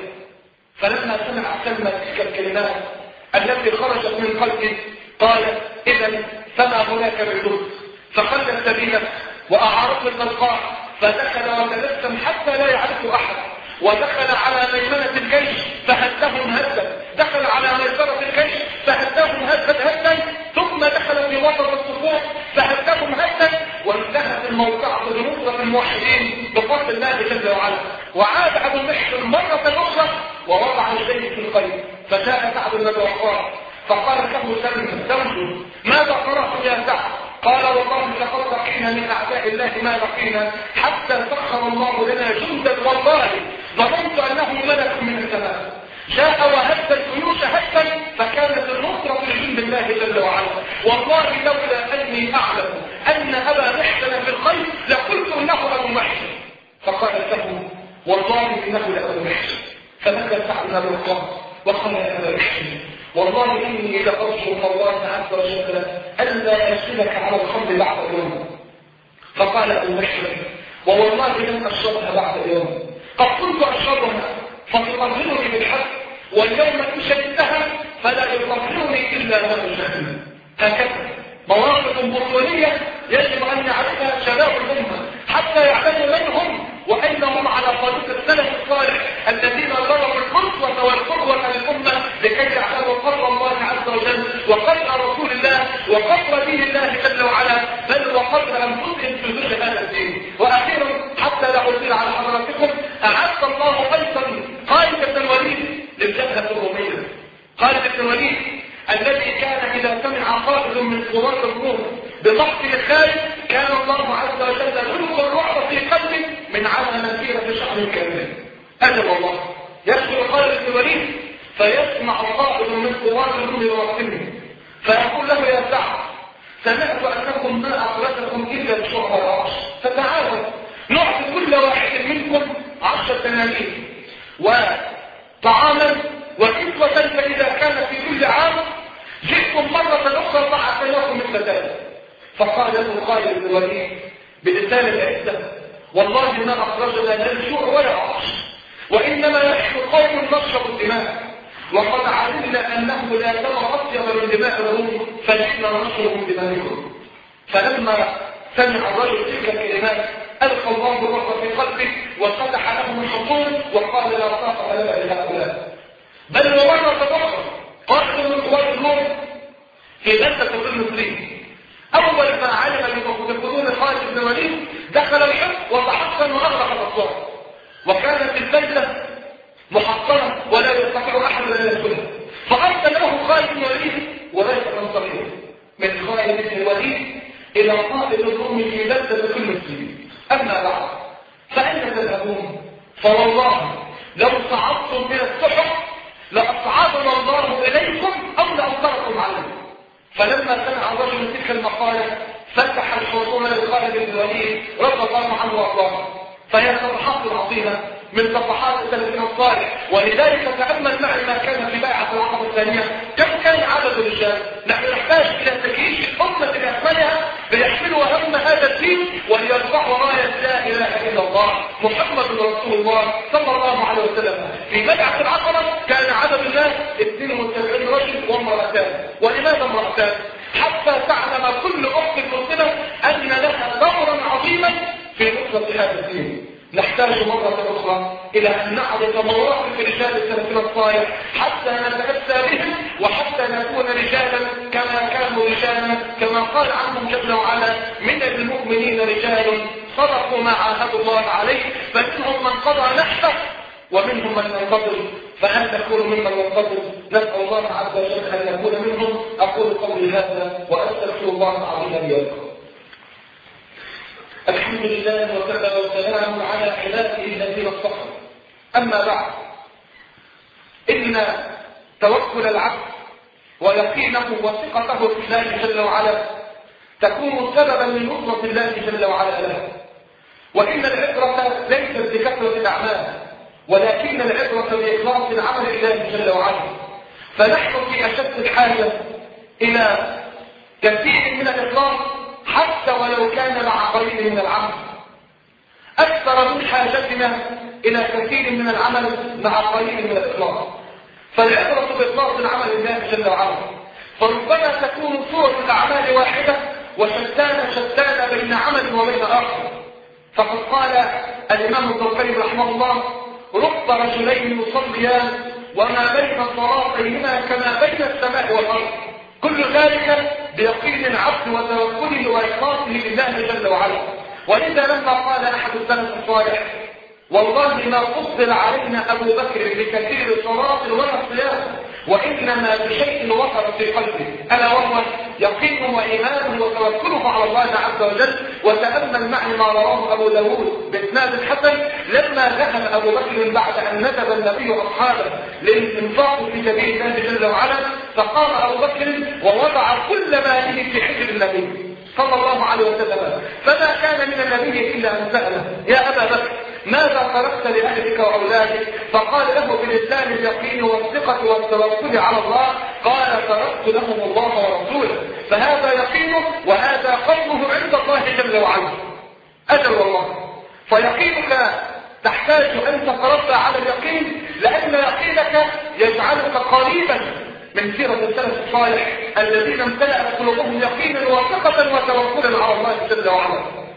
فلما سمع سلمى تلك الكلمات التي خرجت من قلبي قال: إذا فما هناك ردود. فخلت سبيله وأعارض التلقاء فدخل وتبسم حتى لا يعرف أحد ودخل على ميمنة الجيش فهدهم هدا دخل على ميسرة الجيش فهدهم هدا هدا ثم دخل في وسط الصفوف فهدهم هدا وانتهت الموقعة بنصرة الموحدين بفضل الله جل وعلا. وعاد أبو المحسن مرة أخرى ووضع الجيش في القيد فجاء سعد بن أبي وقاص فقال له سلمى زوجه: ماذا قرأت يا سعد؟ قال: والله لقد لقينا من اعداء الله ما لقينا حتى سخر الله لنا جندا والله ظننت انه ملك من السماء جاء وهز الجيوش هزا فكانت النصرة لجند الله جل وعلا. والله لولا اني اعلم ان ابا محسن في الخير لقلت انه ابو محسن. فقال له: والله انه لابو محسن. فبكى سعد بن ابي وقاص وقال: يا ابا محسن والله إني لأرجو من الله عز وجل ألا أسلك على الخمر بعد يوم. فقال أبو محسن: ووالله لن أشربها بعد يوم قد كنت أشربها فتطهرني بالحق واليوم إن شربتها فلا يطهرني إلا ماء جهنم. هكذا مواقف بطولية يجب أن يعرفها شباب الأمة حتى يعلموا من هم وأين هم على طريق السلف الصالح الذين ضربوا القدوة والقدوة للأمة لكي يعلموا قدر الله عز وجل وقدر رسول الله وقدر دين الله جل وعلا بل وقدر أنفسهم في ذكر هذا الدين. وأخيرا حتى لا أطيل على حضراتكم أعد الله أيضا خالد بن الوليد للجبهة الرومية. خالد بن الوليد الذي كان إذا سمع قائد من قوات الروم بمقتل الخالد كان الله عز وجل يلقي الرعب في قلبه من على مسيرة شهر كامل. أجل الله يدخل خالد بن الوليد فيسمع قائد من قوات الروم بمقتله فيقول له: يا سعد سمعت أنكم ما أخرجكم إلا بشهر العرش فتعالوا نعطي كل واحد منكم عشر دنانير وطعاما وكسوة فإذا كان في كل عام جئتم مرة أخرى فأعطيناكم مثل ذلك. فقال له خالد بن الوليد بلسان العزة: والله ما أخرجنا لا الجوع ولا عطش وإنما نحن قوم نشرب الدماء وقد علمنا أنه لا دم أطيب من دماء الروم فنحن نشرب دماءهم. فلما سمع الرجل تلك الكلمات ألقى الله الرب في قلبه وفتح لهم الحصون وقال: لا طاقة لنا لهؤلاء. بل ومرة أخرى قائد من قوات الروم في بلدة المسلمين أول ما علم بقدوم خالد بن الوليد دخل الحصن وتحصن وأغلق الأسوار وكانت البلدة محصنة ولا يستطيع أحد أن يدخلها. فأرسل له خالد بن الوليد وليس من صغير من خالد بن الوليد إلى قائد الروم في بلدة المسلمين: أما بعد فأين تذهبون؟ فوالله لو صعدتم من السحق لأصعدنا الله إليكم أو لأنصركم عليكم. فلما سمع الرجل تلك المقالة فتح الحصون لخالد بن الوليد رضي الله عنه وارضاه. فهي صفحات عظيمة من صفحات سلفنا الصالح. ولذلك تأمل معي ما كان في بيعة العقبة الثانية كم كان عدد الرجال. نحن نحتاج إلى تجيش الأمة بأكملها ليحملوا هم هذا الدين وليرفعوا راية لا إله إلا الله محمد رسول الله صلى الله عليه وسلم. في بيعة العقبة كان عدد الناس اثنين وسبعين رجل وامرأتان. ولماذا امرأتان؟ حتى تعلم كل أخت مسلمة أن لها دورا عظيما في نصرة هذا الدين. نحتاج مرة أخرى إلى أن نعرف مواقف رجال السلفين الصالح حتى نتأسى بهم وحتى نكون رجالا كما كانوا رجالا كما قال عنهم جل وعلا: من المؤمنين رجال صدقوا ما عاهدوا الله عليه فمنهم من قضى نحبه ومنهم من ينتظر، فهل نكون ممن ينتظر؟ نسأل الله عز وجل أن نكون منهم. أقول قولي هذا وأستغفر الله العظيم لي ولكم. الحمد لله وكفى وسلام على عباده الذين اصطفى. أما بعد، إن توكل العبد ويقينه وثقته في الله جل وعلا تكون سببا لنصرة الله جل وعلا له. وإن العبرة ليست بكثرة الأعمال، ولكن العبرة بإخلاص العمل لله جل وعلا. فنحن في أشد الحاجة إلى كثير من الإخلاص حتى ولو كان مع قليل من العمل، أكثر من حاجتنا إلى كثير من العمل مع قليل من الإخلاص. فالعبرة بإخلاص العمل لله جل وعلا. فربما تكون صورة الأعمال واحدة وشتان شتان بين عمل وبين آخر. فقد قال الإمام ابن القيم رحمه الله: رب رجلين يصليان وما بين صلاتيهما كما بين السماء والأرض، كل ذلك بيقين العبد وتوكله وإخلاصه لله جل وعلا. ولذا لما قال أحد السلف الصالح: والله ما فضل علينا أبو بكر بكثير صلاة ولا صيام، وإنما بشيء وقر في قلبه، ألا وهو يقينه وإيمانه وتوكله على الله عز وجل. وتأمل معي ما رواه أبو داود بإسناد الحسن: لما ذهب أبو بكر بعد أن ندب النبي أصحابه للإنفاق في سبيل الله جل وعلا، فقام أبو بكر ووضع كل ماله في حجر النبي صلى الله عليه وسلم، فما كان من النبي إلا أن سأله: يا أبا بكر ماذا تركت لأهلك وأولادك؟ فقال له بلسان اليقين والثقة والتوكل على الله: قال تركت لهم الله ورسوله. فهذا يقينه وهذا قوله عند الله جل وعلا. أجل والله. فيقينك تحتاج أن تتربى على اليقين، لأن يقينك يجعلك قريبا من سيرة السلف الصالح الذين امتلأت قلوبهم يقينا وثقة وتوكلا على الله جل وعلا.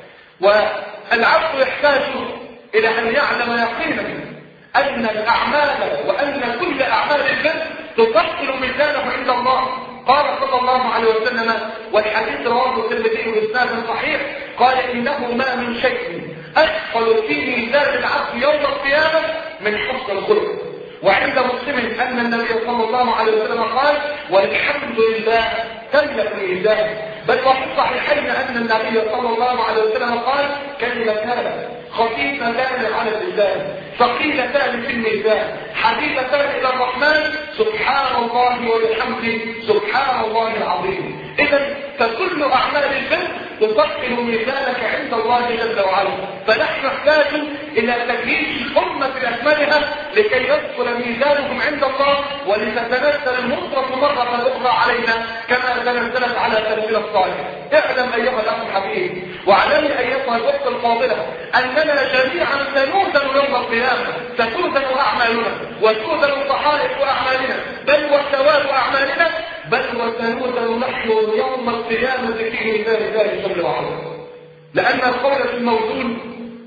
والعبد يحتاج إلى أن يعلم يقينا أن الأعمال وأن كل أعمال البر تثقل ميزانه عند الله. قال صلى الله عليه وسلم، والحديث رواه الترمذي بإسناد صحيح، قال: إنه ما من شيء أثقل في ميزان العبد يوم القيامة من حسن الخلق. وعند مسلم أن النبي صلى الله عليه وسلم قال: والحمد لله تملأ الميزان. بل وفي الصحيحين أن النبي صلى الله عليه وسلم قال: كلمتان خفيفتان على اللسان ثقيلتان في الميزان حبيبتان إلى الرحمن سبحان الله وبحمده سبحان الله العظيم. إذا فكل أعمال البر تثقل ميزانك عند الله جل وعلا. فنحن نحتاج إلى تجهيز الأمة بأكملها لكي يثقل ميزانهم عند الله، ولتتنزل النصرة مرة أخرى علينا كما تنزلت على سلفنا الصالح. اعلم أيها الأخ الحبيب، واعلمي أيتها الأخت الفاضلة، أننا جميعا سنوزن يوم القيامة، ستوزن أعمالنا وتوزن صحائف أعمالنا، بل وثواب أعمالنا، بل وسنوزن نحن يوم القيامة في ميزان الله جل وعلا. لأن القول في الموزون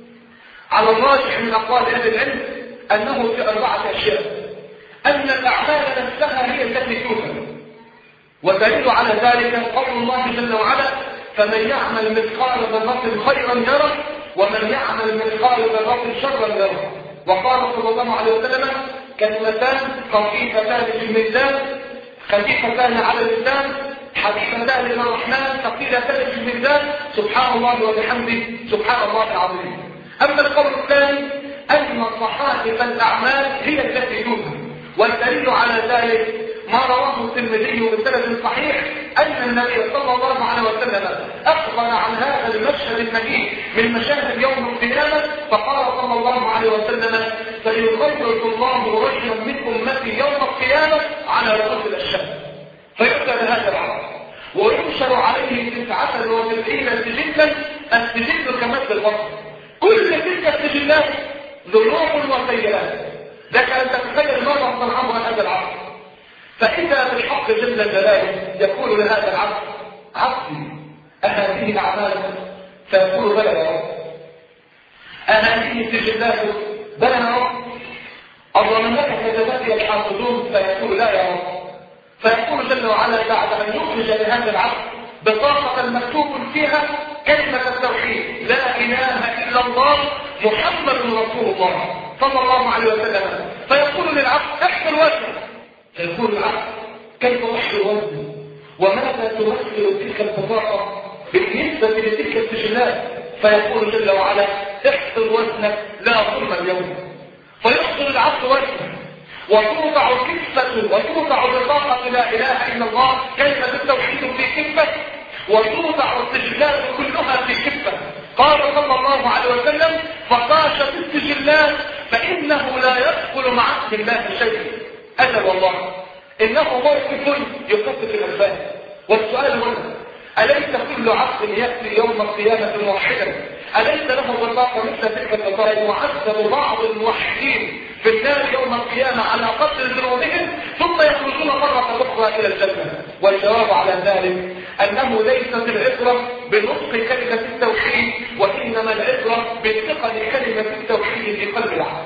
على الراجح من أقوال أهل العلم أنه في أربعة أشياء: أن الأعمال نفسها هي التي توزن، ودليل على ذلك قول الله جل وعلا: فمن يعمل مثقال ذرة خيرا يره ومن يعمل مثقال ذرة شرا يره. وقال صلى الله عليه وسلم: كلمتان خفيفتان في الميزان خفيفتان على اللسان حبيبتان الى الرحمن ثقيلتان في الميزان سبحان الله وبحمده سبحان الله العظيم. اما القول الثاني ان صحائف الاعمال هي التي توزن، والدليل على ذلك ما رواه الترمذي بسند صحيح ان النبي صلى الله عليه وسلم اخبر عن هذا المشهد المجيد من مشاهد يوم القيامه، فقال صلى الله عليه وسلم: فيخرج الله رجلا من امتي يوم القيامه على رؤوس الاشهاد، فيؤتى بهذا العرض وينشر عليه تسعة وتسعين سجلا، السجل كمثل البصر، كل تلك السجلات ذنوب وسيئات. لك ان تتخيل ماذا صنعه هذا العرض. فإذا بالحق جل جلاله يقول لهذا العبد: عبدي أهذه أعمالك؟ فيقول: بلى يا رب. أهذه سجلاتك؟ بلى يا رب. أظن لك كتبتي الحافظون؟ فيقول: لا يا رب. فيقول جل وعلا بعد أن يخرج لهذا العبد بطاقة مكتوب فيها كلمة التوحيد: لا إله إلا الله محمد رسول الله. صلى الله عليه وسلم فيقول للعبد احسن وزنك، فيقول العبد كيف احسن وزني وماذا تمثل تلك البطاقه بالنسبه لتلك السجلات؟ فيقول جل وعلا احسن وزنك لا ظلم اليوم. فيحسن العبد وزنه وتوضع كفه وتوضع بطاقه لا اله الا الله كلمه التوحيد في كفه وتوضع السجلات كلها في كفه. قال صلى الله عليه وسلم فطاشت السجلات فانه لا يدخل مع اسم الله شيء. اجل والله انه موقف يخفف الالباب. والسؤال هنا اليس كل عبد ياتي يوم القيامه موحدا اليس له بطاقه مثل تلك البطاقه؟ يعذب بعض الموحدين في النار يوم القيامه على قدر ذنوبهم ثم يخرجون مره اخرى الى الجنه. والجواب على ذلك انه ليست العبره بنطق كلمه التوحيد وانما العبره بانتقال كلمه التوحيد في قلب العبد.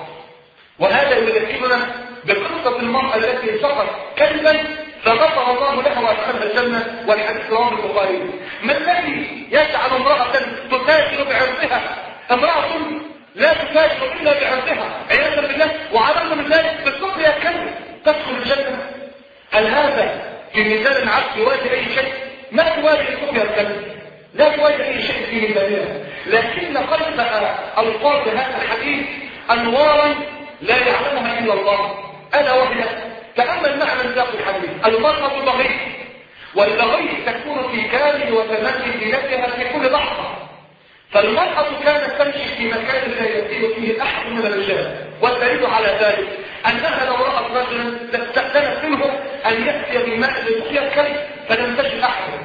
وهذا يذكرنا بقصه المراه التي سقط كلبا فغفر الله لها وادخلها الجنه، والحديث رواه البخاري. ما الذي يجعل امراه تتاجر بعرضها؟ امراه لا تتاجر الا بعرضها عياذا بالله، وعلى من ذلك بالسقيا كلب تدخل الجنه. هل هذا في ميزان العبد يواجه اي شيء؟ ما تواجه سقيا الكلب، لا تواجه اي شيء في ميزانها، لكن قلب الفاظ هذا الحديث انوارا لا يعلمها الا الله. الا وهي تأمل معنى سياق الحديث. المرأة بغي، والبغي تكون في كامل وتمام زينتها في كل لحظة. فالمرأة كانت تمشي في مكان لا يزيد فيه أحد من الرجال، والدليل على ذلك أنها لو رأت رجلا استأذنت منه أن يأتي بماء لتسقي الكلب فلم تجد أحدا،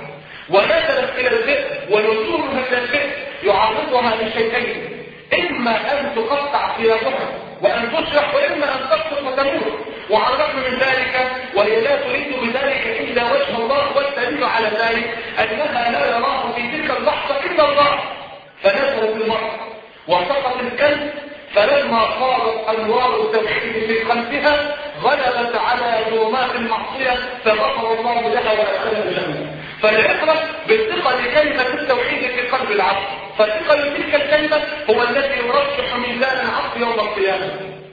ونزلت إلى البئر ونزولها إلى البئر يعرضها لشيئين: إما أن تقطع ثيابها وأن تشرح، وإما أن تسقط وتموت. وعلى الرغم من ذلك وهي لا تريد بذلك إلا وجه الله، والدليل على ذلك أنها لا يراه في تلك اللحظة إلا الله. فنزلت المرأة وسقط الكلب، فلما صارت أنوار التوحيد في قلبها غلبت على ظلمات المعصية فغفر الله لها وأدخلها الجنة. فالعبرة بالثقة لكلمة التوحيد في قلب العبد، فثقل تلك الكلمة هو الذي يرشح ميزان العبد يوم القيامة.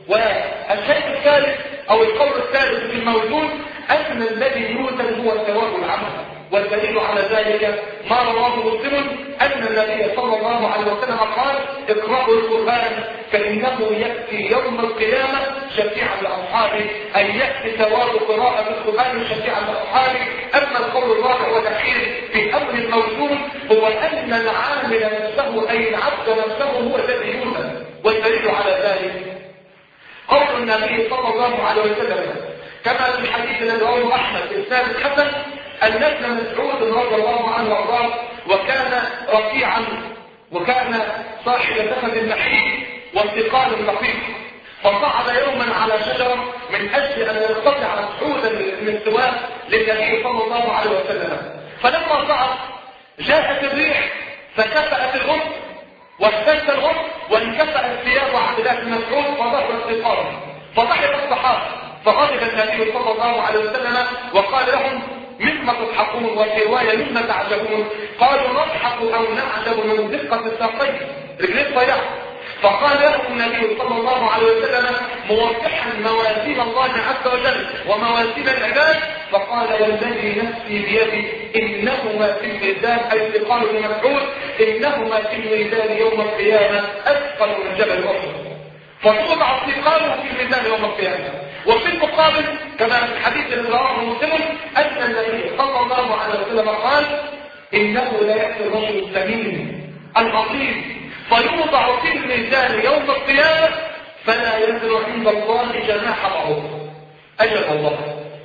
والشيء الثالث أو القول الثالث في الموجود أن الذي يوزن هو ثواب العمل، والدليل على ذلك ما رواه مسلم أن النبي صلى الله عليه وسلم قال: اقرأوا القرآن فإنه يأتي يوم القيامة شفيعا لأصحابه، أي يأتي ثواب قراءة القرآن شفيعا لأصحابه. أما القول الرابع والأخير في أمر الموجود هو أن العامل نفسه أي العبد نفسه هو الذي يوزن، والدليل على ذلك قول النبي صلى الله عليه وسلم كما في الحديث الذي رواه أحمد إسناد الحسن أن ابن مسعود رضي الله عنه وارضاه وكان رفيعا وكان صاحب جسد نحيف وانتقال لطيف، فصعد يوما على شجرة من أجل أن يستطيع صعودا من سواه للنبي صلى الله عليه وسلم. فلما صعد جاءت الريح فكفأت الغصن واستنت الغصن وانكفأت ثياب عبد الله بن مسعود فظهر انتقاله، فضحك الصحابة فغضب النبي صلى الله عليه وسلم وقال لهم: مما تضحكون؟ وفي رواية مما تعجبون؟ قالوا: نضحك أو نعجب من دقة الساقين، رجلين ضيعت. فقال لهم النبي صلى الله عليه وسلم موضحا موازين الله عز وجل وموازين العباد، فقال: والذي نفسي بيدي إنهما في الميزان، أي انتقال ابن مسعود، إنهما في الميزان يوم القيامة أثقل من جبل أحد. فتوضع اثقاله في الميزان يوم القيامة. وفي المقابل كما في الحديث الذي رواه مسلم أن النبي صلى الله عليه وسلم قال: إنه لا يأتي الرجل السمين العظيم فيوضع في الميزان يوم القيامة فلا يزن عند الله جناح بعوضة. أجل الله.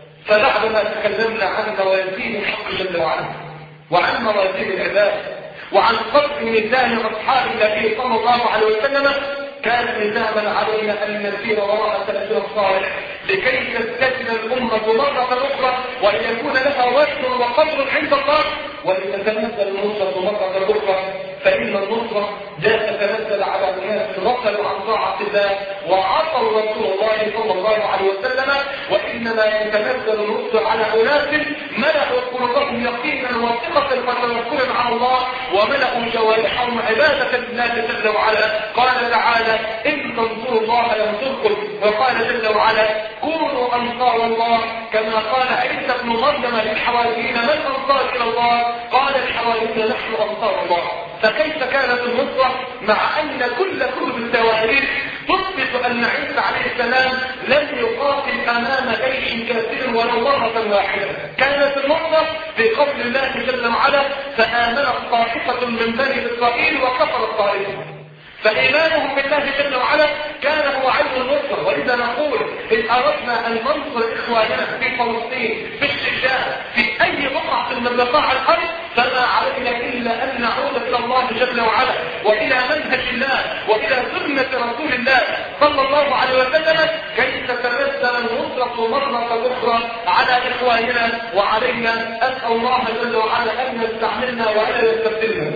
فبعدما تكلمنا عن موازين الحق جل وعلا وعن موازين العباد وعن قدر ميزان أصحاب النبي صلى الله عليه وسلم، كان لزاما علينا أن نسير وراء سلفنا الصالح لكي تستثنى الأمة مرة أخرى وأن يكون لها وزن وقدر عند الله ولتتنزل النصرة مرة أخرى، فإن النصرة لا تتنزل على أناس رفض غفلوا عن طاعة الله وعصوا رسول الله صلى الله عليه وسلم، وإنما يتنزل النصر على أناس ملأوا قلوبهم يقينا وثقة وتوكلا على الله، وملأوا جوارحهم عبادة لله جل وعلا. قال تعالى: إن تنصروا الله ينصركم، وقال جل وعلا: كونوا أنصار الله، كما قال عيسى ابن مريم للحواريين: من أنصار إلى الله؟ قال الحواريون: نحن أنصار الله. فكيف كانت النصرة مع أن كل كتب التواريخ تثبت أن عيسى عليه السلام لم يقاتل أمام جيش كافر ولو مرة واحدة؟ كانت النصرة في قول الله جل وعلا: فآمنت طائفة من بني إسرائيل وكفرت طائفة. فإيمانهم بالله جل وعلا كان هو عين النصرة. وإذا نقول إن أردنا أن ننصر إخواننا في فلسطين، في الشيشان، في أي بقعة من بقاع الأرض، فما علينا إلا أن نعود إلى الله جل وعلا وإلى منهج الله وإلى سنة رسول الله صلى الله عليه وسلم، كي تتنزل النصرة مرة أخرى على إخواننا وعلينا. أسأل الله جل وعلا أن يستعملنا وأن يستبدلنا.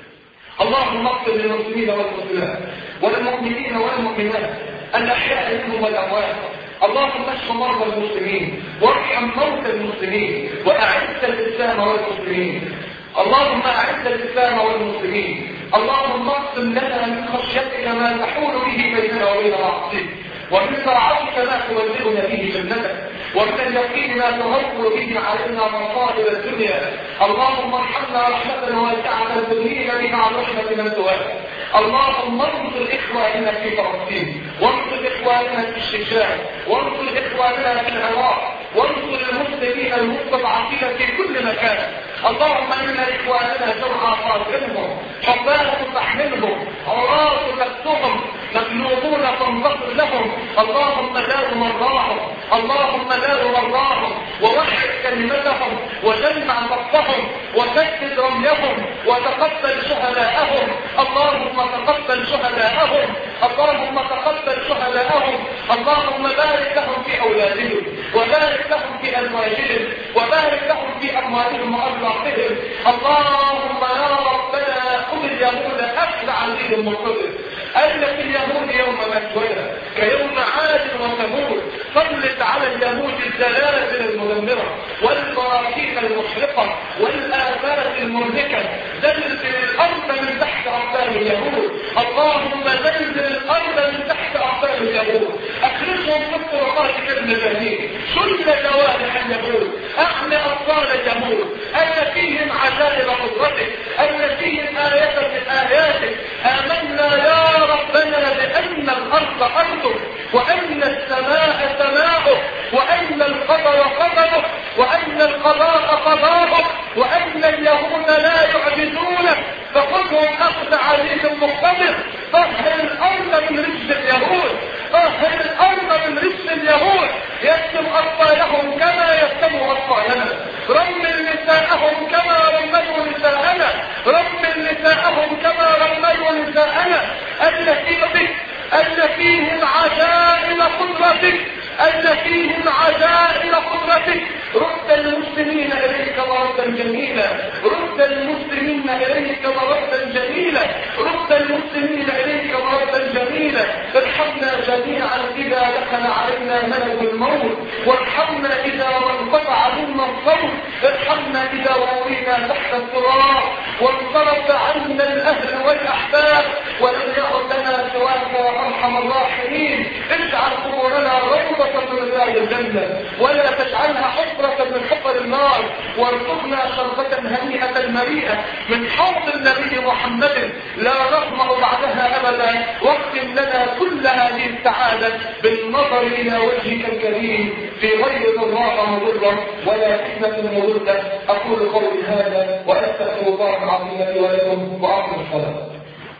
اللهم اغفر للمسلمين والمسلمات والمؤمنين والمؤمنات الأحياء منهم والأموات. اللهم اشف مرضى المسلمين وارحم موتى المسلمين وأعز الإسلام والمسلمين. اللهم أعز الإسلام والمسلمين. اللهم اقسم لنا من خشيتك ما تحول به بيننا وبين معصيتك، ومن طاعتك ما تبلغنا به جنتك، ومن اليقين ما تهون به علينا مصائب الدنيا. اللهم ارحمنا رحمة واسعة تغنينا بها عن رحمة من سواك. اللهم انصر إخواننا في فلسطين، وانصر إخواننا في الشيشان، وانصر إخواننا في العراق، وانصر المسلمين المستضعفين في كل مكان. اللهم إن إخواننا جرعى قاتلهم، حفاة تحملهم، عراة تكسهم، مغلوبون تنتصر لهم. اللهم لا مرضاهم، اللهم لا مرضاهم، ووحد كلمتهم، وجمع صفهم، وسدد رميهم، وتقبل شهداءهم. اللهم تقبل شهداءهم، اللهم تقبل شهداءهم. اللهم بارك لهم في أولادهم، وبارك لهم في أزواجهم، وبارك لهم في أموالهم وأرزاقهم. اللهم يا ربنا خذ اليهود أخذ عزيز مقتدر، ألف اليهود يوم مسوده كيوم عاد وثمود. سلط على اليهود الزلازل المدمرة والبراكين المحرقة والآفات المهلكة. زلزل الأرض من تحت أقدام اليهود. اللهم زلزل الأرض من تحت أقدام اليهود. أخرجهم في طرقاتك المجانين. شل جوارح اليهود، أعمي أبطال اليهود. أن فيهم عجائب قدرتك، أن فيهم آية من آياتك. آمنا يا ربنا بأن الأرض أرضك، وأن السماء سماؤك، وأن القدر قدرك، وأن القضاء قضاءك، وأن اليهود لا يعجزونك. فخذهم أخذ عزيز مقتدر. طهر الأرض من رجس اليهود، طهر الأرض من رجس اليهود. يكتم أطفالهم كما يكتم أطفالنا، رمل نساءهم كما رملوا نساءنا، رمل نساءهم كما رملوا نساءنا. أن فيهم أن فيهم عجائب قدرتك، أن فيهم عجائب قدرتك. رد المسلمين إليك مردا جميلا، رد المسلمين إليك مردا جميلا، رد المسلمين إليك مردا جميلا. ارحمنا جميعا إذا دخل علينا ملك الموت، وارحمنا إذا انقطع منا الصوت، ارحمنا إذا ورينا تحت التراب، وانصرف عنا الأهل والأحباب، ولم يعد لنا سواك يا أرحم الراحمين. اجعل قبورنا روضة من رياض الجنة، ولا تجعلها حفرة من حفر النار، وارزقنا شربة هنيئة مريئة من حوض النبي محمد لا نظمأ بعدها أبدا. واختم لنا كل هذه السعادة بالنظر إلى وجهك الكريم في غير ضراء مضرة ولا فتنة مضرة. أقول قولي هذا وأستغفر الله العظيم لي ولكم وأقم الصلاة.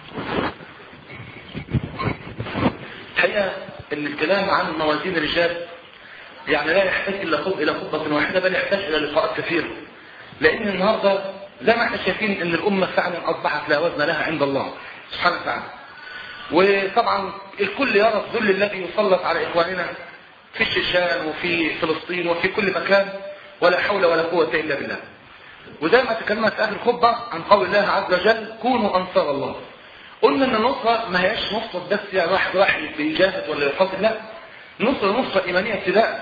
الحقيقة ان الكلام عن موازين الرجال يعني لا يحتاج إلا إلى خطبة واحدة، بل يحتاج إلى لقاءات كثيرة. لأن النهاردة زي ما احنا شايفين ان الأمة فعلا أصبحت لا وزن لها عند الله سبحانه وتعالى. وطبعا الكل يرى الذل الذي يسلط على إخواننا في الشيشان وفي فلسطين وفي كل مكان، ولا حول ولا قوة إلا بالله. وزي ما تكلمنا في آخر الخطبة عن قول الله عز وجل: كونوا أنصار الله. قلنا قلنا ان النصرة ما هياش نصرة بس يعني واحد راح يجاهد ولا يقاتل، لا، نصرة نصرة ايمانية ابتداء.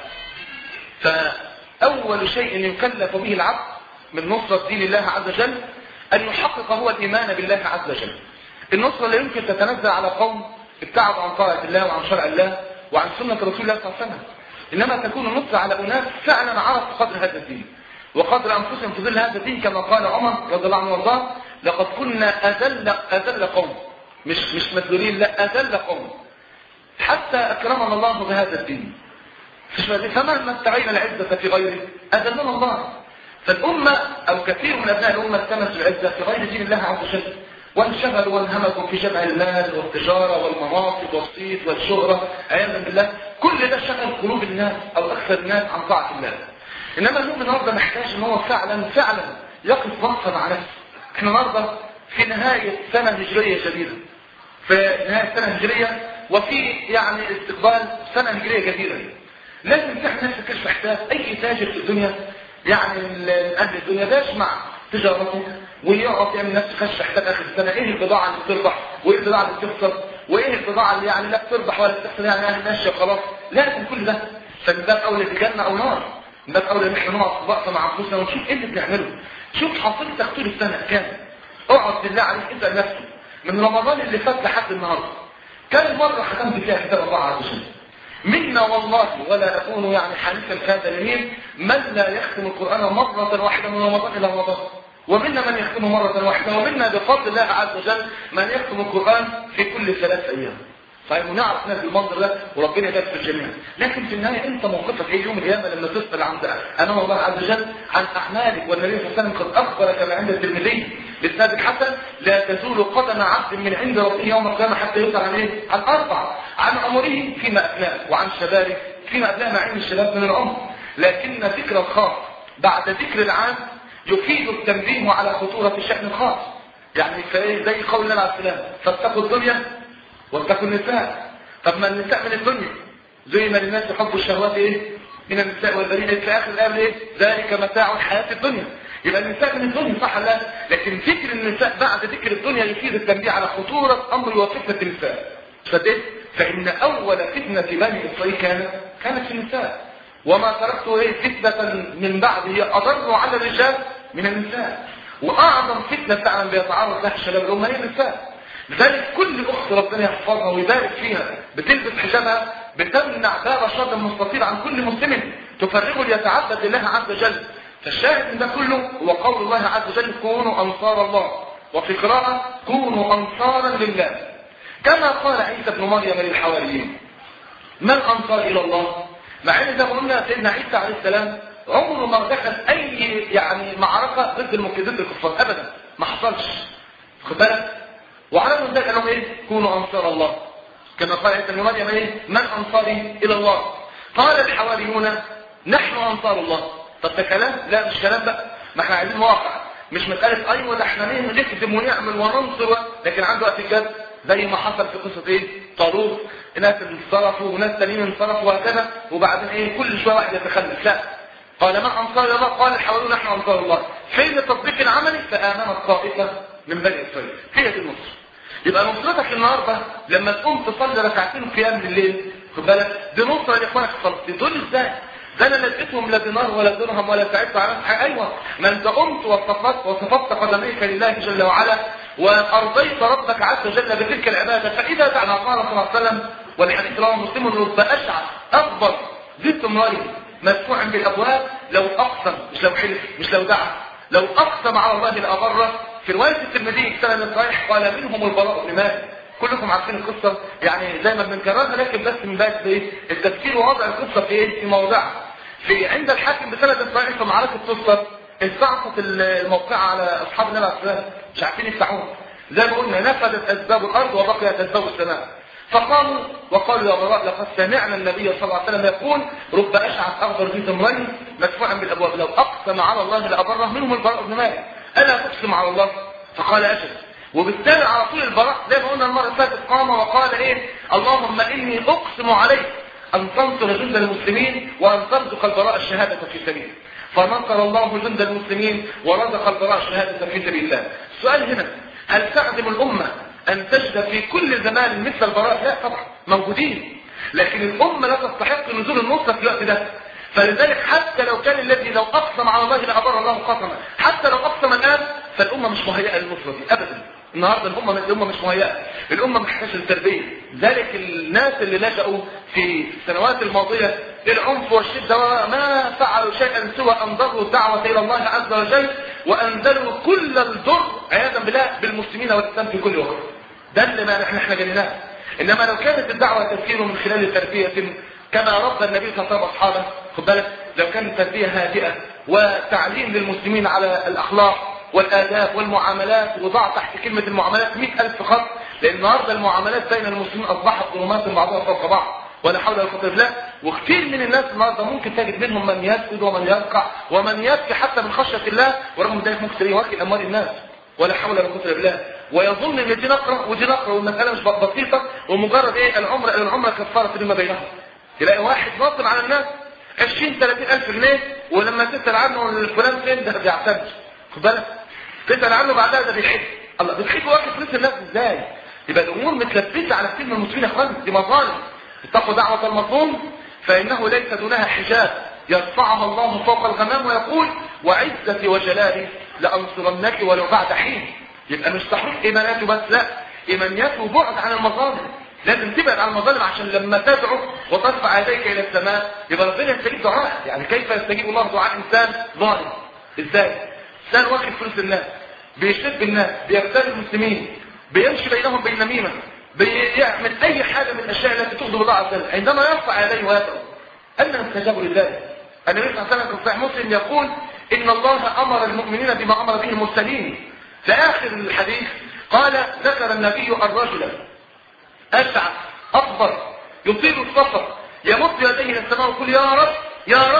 فاول شيء يكلف به العبد من نصرة دين الله عز وجل ان يحقق هو الايمان بالله عز وجل. النصرة لا يمكن تتنزل على قوم ابتعدوا عن طاعة الله وعن شرع الله وعن سنة رسول الله صلى الله عليه وسلم، انما تكون النصرة على اناس فعلا عرفوا قدر هذا الدين وقدر انفسهم في ظل هذا الدين، كما قال عمر رضي الله عنه وارضاه: لقد كنا اذل اذل قوم، مش مش مذلولين، لا اذل قوم، حتى اكرمنا الله بهذا الدين. فمهما ابتغينا العزة في غيره اذلنا الله. فالامة او كثير من ابناء الامة التمسوا العزة في غير دين الله عز وجل، وانشغلوا وانهمكوا في جمع المال والتجارة والمناصب والصيت والشهرة عياذا بالله. كل ده شغل قلوب الناس او اكثر الناس عن طاعة الله. انما المؤمن النهارده محتاج ان هو فعلا فعلا يقف وقفه مع نفسه. احنا النهارده في نهايه سنه هجريه جديده، في نهايه سنه هجريه وفي يعني استقبال سنه هجريه جديده. لازم تحمل نفسك كشف حساب. اي تاجر في الدنيا يعني اهل الدنيا ده يجمع تجارته ويقعد يعمل نفسه كشف حساب اخر السنه، ايه البضاعه اللي بتربح وايه البضاعه اللي بتخسر وايه البضاعه اللي يعني لا بتربح ولا بتخسر، يعني اهل ماشيه وخلاص. لازم كل ده فمن باب اولى بجنه او نار، من باب اولى ان احنا نقعد وقفه مع انفسنا ونشوف ايه اللي بنعمله. شوف حصيلتك طول السنه كام، اقعد بالله عليك اسال نفسك من رمضان اللي فات لحد النهارده كم مره ختمت فيها كتاب الله عز وجل. منا والله ولا اكون يعني حليفا كاد اليمين من لا يختم القران مره واحده من رمضان الى رمضان، ومنا من يختمه مره واحده، ومنا بفضل الله عز وجل من يختم القران في كل ثلاث ايام. طيب ونعرف ناس المنظر ده وربنا يبارك في الجميع. لكن في النهايه انت موقفك ايه يوم القيامه لما تسال عن امام الله عز وجل عن اعمالك؟ والنبي صلى الله عليه وسلم قد اخبر كما عند الترمذي باسناد الحسن: لا تزول قدم عبد من عند ربه يوم القيامه حتى يسال عن ايه؟ عن اربع: عن عمره فيما افناه، وعن شبابه فيما افناه مع علم الشباب من العمر. لكن ذكر الخاص بعد ذكر العام يفيد التنبيه على خطوره الشأن الخاص. يعني زي قول النبي عليه السلام: فاتقوا الدنيا واتقوا النساء. طب ما النساء من الدنيا زي ما الناس يحبوا الشهوات ايه من النساء والبنين، في اخر الايه ايه؟ ذلك متاع الحياه الدنيا. يبقى النساء من الدنيا صح لا؟ لكن ذكر النساء بعد ذكر الدنيا يفيد التنبيه على خطوره امر وفتنه النساء. فديت فان اول فتنه بني اسرائيل كانت كانت في النساء، وما تركت ايه فتنه من بعد هي اضر على الرجال من النساء. واعظم فتنه فعلا بيتعرض لها الشباب الامه هي النساء. لذلك كل اخت ربنا يحفظها ويبارك فيها بتلبس حجابها بتمنع باب شر مستطيل عن كل مسلم تفرغه ليتعبد لله عز وجل. فالشاهد من ده كله هو قول الله عز وجل: كونوا انصار الله، وفي قراءه: كونوا انصارا لله. كما قال عيسى ابن مريم للحواريين: من انصار الى الله؟ مع ان زي ما قلنا سيدنا عيسى عليه السلام عمره ما دخل اي يعني معركه ضد المكذبين الكفار ابدا، ما حصلش. خد بالك؟ وعلى ذلك قال لهم ايه؟ كونوا انصار الله. كما قال عيسى ابن مريم ايه؟ من انصاري الى الله؟ قال الحواريون: نحن انصار الله. طب ده كلام؟ لا مش كلام بقى، ما احنا عايزين واقع، مش مساله ايوه ده احنا نكذب ونعمل وننصر، لكن عنده وقت الجد زي ما حصل في قصه ايه؟ طالوت، ناس انصرفوا وناس تانيين انصرفوا وهكذا، وبعدين ايه؟ كل شويه واحد يتخلف. لا، قال من انصار الله؟ قال الحواريون: نحن انصار الله. فين التطبيق العملي؟ فامنت طائفه من بني اسرائيل. هي دي النصر. يبقى نصرتك النهارده لما تقوم تصلي ركعتين قيام بالليل، خد بالك، دي نصره لاخوانك في فلسطين. دول ازاي؟ ده انا لا اديتهم لا دينار ولا درهم ولا ساعدت على حاجه. ايوه، ما انت قمت وصفت وصفت قدميك لله جل وعلا وارضيت ربك عز وجل بتلك العباده. فاذا دعنا قال صلى الله عليه وسلم، والحديث رواه مسلم: رب اشعث اكبر ذي امرئ مدفوع بالابواب لو اقسم، مش لو حلف، مش لو دعا، لو اقسم على الله لابره. في روايه الترمذي السند الصحيح قال: منهم البراء بن مالك. كلكم عارفين القصه يعني زي ما بنكررها، لكن بس من باب ايه؟ التفكير ووضع القصه في ايه؟ في موضعها. في عند الحاكم بسند صحيح في معركه تصر استعصت الموقعه على اصحاب النبي عليه الصلاه والسلام، مش عارفين يفتحوها. زي ما قلنا نفذت اسباب الارض وبقيت اسباب السماء. فقاموا وقالوا: يا براء، لقد سمعنا النبي صلى الله عليه وسلم يقول: رب اشعث اغبر ذي امرئ مدفوعا بالابواب لو اقسم على الله لابره. منهم البراء بن مالك: الا تقسم على الله؟ فقال: اجل. وبالتالي على طول البراء زي ما قلنا المره اللي فاتت قام وقال ايه؟ اللهم اني اقسم عليك ان تنصر جند المسلمين وان ترزق البراء الشهاده في سبيله. فنصر الله جند المسلمين ورزق البراء الشهاده في سبيل الله. السؤال هنا: هل تعزم الامه ان تجد في كل زمان مثل البراء؟ لا طبعا موجودين، لكن الامه لا تستحق نزول النصره في الوقت ده. فلذلك حتى لو كان الذي لو اقسم على الله لابر الله قسما، حتى لو اقسم الان فالامه مش مهيئه للنصره دي ابدا. النهارده الامه الامه مش مهيئه، الامه محتاجه للتربيه. ذلك الناس اللي لجأوا في السنوات الماضيه للعنف والشده وما فعلوا شيئا سوى ان ضروا الدعوه الى الله عز وجل وانزلوا كل الضر عياذا بالله بالمسلمين والاسلام في كل وقت. ده اللي ما احنا احنا جنناه. انما لو كانت الدعوه تفكير من خلال تربيه كما ربى النبي صلى الله عليه وسلم اصحابه، خد بالك، لو كانت تربيه هادئه وتعليم للمسلمين على الاخلاق والآداب والمعاملات، وضع تحت كلمة المعاملات مئة ألف خط، لأن النهارده المعاملات بين المسلمين أصبحت ظلمات بعضها فوق بعض ولا حول ولا قوة إلا بالله. وكثير من الناس النهارده ممكن تجد منهم من يسجد ومن يركع ومن يبكي حتى من خشية الله، ورغم ذلك ممكن تلاقيه واكل أموال الناس ولا حول ولا قوة إلا بالله، ويظن ان دي نقرة ودي نقرة والمسألة مش بسيطة ومجرد ايه العمرة العمرة كفارة لما بينهم. تلاقي واحد ناصب على الناس عشرين ثلاثين ألف جنيه، ولما تسأل عنه الفلان فين ده بيعتمد، خد بالك، تسأل عنه بعدها ده بيحب. الله بتحب واحد فلوس الناس ازاي؟ يبقى الامور متلبسه على كتير من المسلمين يا اخوان، دي مظالم. اتقوا دعوة المظلوم فانه ليس دونها حجاب يرفعها الله فوق الغمام ويقول وعزتي وجلالي لانصرنك ولو بعد حين. يبقى مش تحريف ايماناته بس، لا، ايمانياته بعد عن المظالم. لازم تبعد عن المظالم عشان لما تدعو وترفع يديك الى السماء يبقى ربنا يستجيب دعاء. يعني كيف يستجيب الله دعاء انسان ظالم؟ ازاي؟ انسان واخد فلوس الناس، بيشتد بالناس، بيغتاب المسلمين، بيمشي بينهم بالنميمه، بيعمل اي حاجه من الاشياء التي تغضب الله عز وجل، عندما يرفع يديه ويدعو أن يستجاب لذلك. النبي صلى الله عليه وسلم في صحيح مسلم يقول إن الله أمر المؤمنين بما أمر به المرسلين. في آخر الحديث قال ذكر النبي الرجل أشعث أكبر يطيل السفر يمد يديه إلى السماء ويقول يا رب يا رب،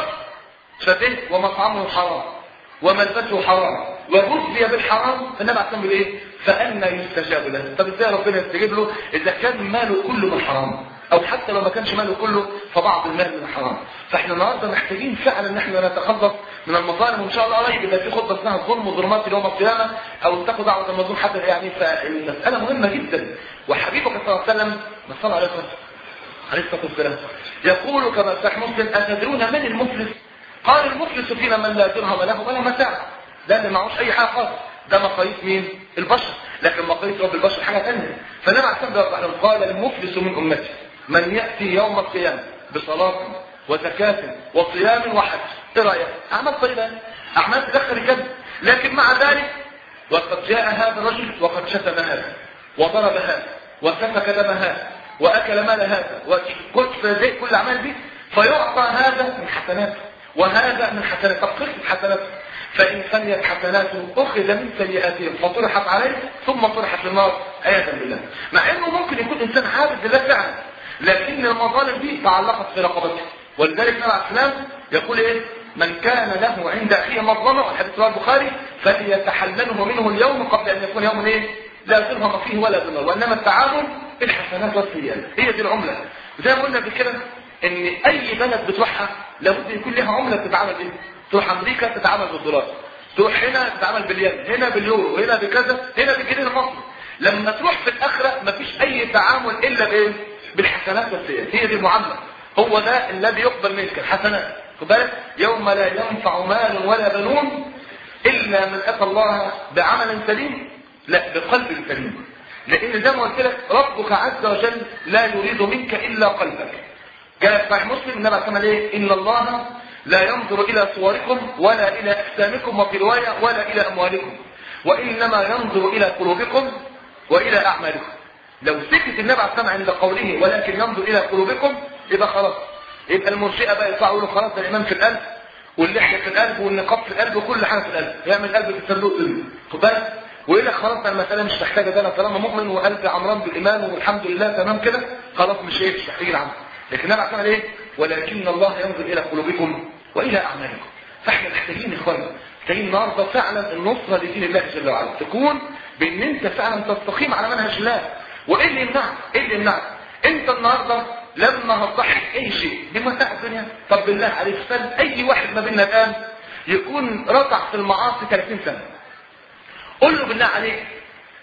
فبه ومطعمه حرام وملبسه حرام وغذي بالحرام، فالنبي عليه الصلاة ايه؟ فأنا يستجاب له. طب ازاي ربنا يستجيب له إذا كان ماله كله من حرام، او حتى لو ما كانش ماله كله فبعض المال من الحرام؟ فاحنا النهارده محتاجين فعلا ان احنا نتخلص من المظالم، وان شاء الله قريب يبقى في خطبه اسمها الظلم وظلمات يوم القيامه، او اتقوا دعوه المظلوم حتى يعني. فالمساله مهمه جدا. وحبيبك صلى الله عليه وسلم صلى الله عليه وسلم يقول كما في صحيح مسلم اتدرون من المفلس؟ قال المفلس فينا من لا درهم له ولا متاع. ده اللي معهوش اي حاجه خالص. ده مقاييس مين؟ البشر. لكن مقاييس رب البشر حاجه ثانيه. فالنبي عليه الصلاه والسلام قال المفلس من امتي من يأتي يوم القيامة بصلاة وزكاة وصيام وحج. ايه رأيك؟ أعمال طيبة، أعمال تدخل الجنة، لكن مع ذلك وقد جاء هذا الرجل وقد شتم هذا وضرب هذا وسفك دم هذا وأكل مال هذا وكل زي كل أعمال دي، فيعطى هذا من حسناته وهذا من حسناته. طب قسم حسناته، فإن فنيت حسناته أخذ من سيئاتهم فطرحت عليه ثم طرحت للنار عياذا بالله. مع إنه ممكن يكون إنسان عابد لله فعلا، لكن المظالم دي تعلقت في رقبته. ولذلك النبي عليه السلام يقول ايه؟ من كان له عند اخيه مظلمه، والحديث رواه البخاري، فليتحلله منه اليوم قبل ان يكون يوم ايه؟ لا درهم فيه ولا دينار، وانما التعامل بالحسنات والسيئات. هي دي العمله. زي ما قلنا كده ان اي بلد بتروحها لابد يكون لها عمله تتعامل بيها. تروح امريكا تتعامل بالدولار، تروح هنا تتعامل بالين، هنا باليورو، هنا بكذا، هنا بالجنيه المصري. لما تروح في الاخره مفيش اي تعامل الا بايه؟ بالحسنات والسيئات. هي دي المعامله. هو ده الذي يقبل منك الحسنات. خد بالك يوم لا ينفع مال ولا بنون الا من اتى الله بعمل سليم، لا بقلب سليم. لان زي ما قلت لك ربك عز وجل لا يريد منك الا قلبك. جاء في صحيح مسلم النبي عليه الصلاه والسلام ان الله لا ينظر الى صوركم ولا الى اجسامكم، وفي روايه ولا الى اموالكم، وانما ينظر الى قلوبكم والى اعمالكم. لو سكت النبي عليه الصلاه عند قوله ولكن ينظر الى قلوبكم يبقى خلاص، يبقى المرجئه بقى يطلعوا يقولوا خلاص ده الايمان في القلب واللحيه في القلب والنقاب في القلب وكل حاجه في القلب، يعمل قلب في الصندوق قلب. خد بالك ويقول لك خلاص المساله مش محتاجه ده، انا طالما مؤمن وقلبي عمران بالايمان والحمد لله تمام كده خلاص مش ايه مش محتاج العمل. لكن النبي عليه الصلاه ايه؟ ولكن الله ينظر الى قلوبكم والى اعمالكم. فاحنا محتاجين يا اخوانا محتاجين النهارده فعلا النصره لدين الله جل وعلا تكون بان انت فعلا تستقيم على منهج الله. وايه اللي يمنعك؟ ايه اللي يمنعك؟ انت النهارده لما هتضحي اي شيء بمتاع الدنيا، طب بالله عليك سال اي واحد ما بيننا الان يكون ركع في المعاصي ثلاثين سنه، قول له بالله عليك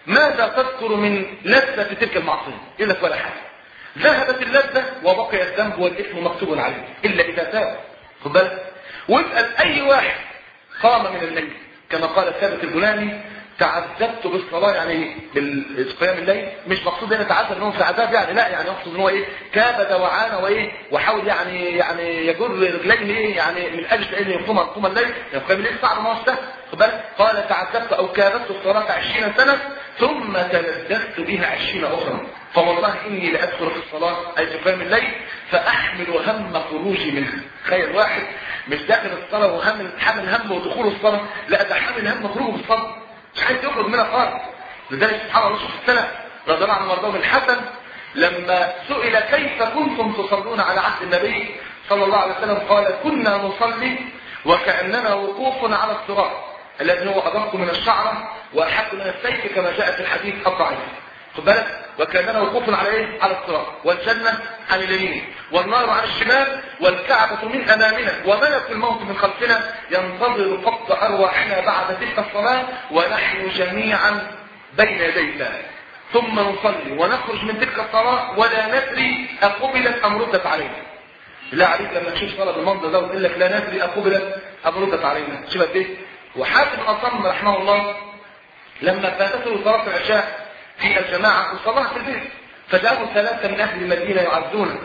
ماذا تذكر من لذة تلك المعصية؟ يقول لك ولا حاجة. ذهبت اللذة وبقي الذنب والإثم مكتوب عليه إلا إذا تاب. خد بالك. واسأل أي واحد قام من الليل كما قال ثابت البناني تعذبت بالصلاة، يعني بالقيام الليل، مش مقصود ان تعذب انه في عذاب يعني، لا، يعني يقصد ان هو ايه كابد وعانى وايه وحاول يعني يعني يجر رجليه ايه يعني من اجل ان يقوم قوم الليل، يعني قيام الليل صعب ما هو سهل. خد بالك. قال تعذبت او كابدت الصلاة عشرين سنة ثم تلذذت بها عشرين اخرى، فوالله اني لادخل في الصلاة اي في قيام الليل فاحمل هم خروجي منها. تخيل واحد مش داخل الصلاة وهم حامل هم ودخول الصلاة، لا ده حامل هم خروجه من الصلاة، مش عايز يخرج منها خالص. لذلك سبحان الله شوف السلف رضي الله عنه وارضاه الحسن لما سئل كيف كنتم تصلون على عهد النبي صلى الله عليه وسلم قال كنا نصلي وكأننا وقوف على الصراط الذي هو أدق من الشعرة وأحق من السيف كما جاء في الحديث الضعيف. خد بالك. وكأننا وقوف على ايه؟ على الصراط، والجنة عن اليمين والنار عن الشمال والكعبة من امامنا وملك الموت من خلفنا ينتظر قبض ارواحنا بعد تلك الصلاة ونحن جميعا بين يدي الله، ثم نصلي ونخرج من تلك الصلاة ولا ندري اقبلت ام ردت علينا. لا عليك لما تشوف صلاة بالمنظر ده وتقول لك لا ندري اقبلت ام ردت علينا، شوف قد ايه. وحاتم الاصم رحمه الله لما فاتته صلاة العشاء في الجماعة وصلاها في البيت فجاءوا ثلاثة من أهل المدينة يعزونه،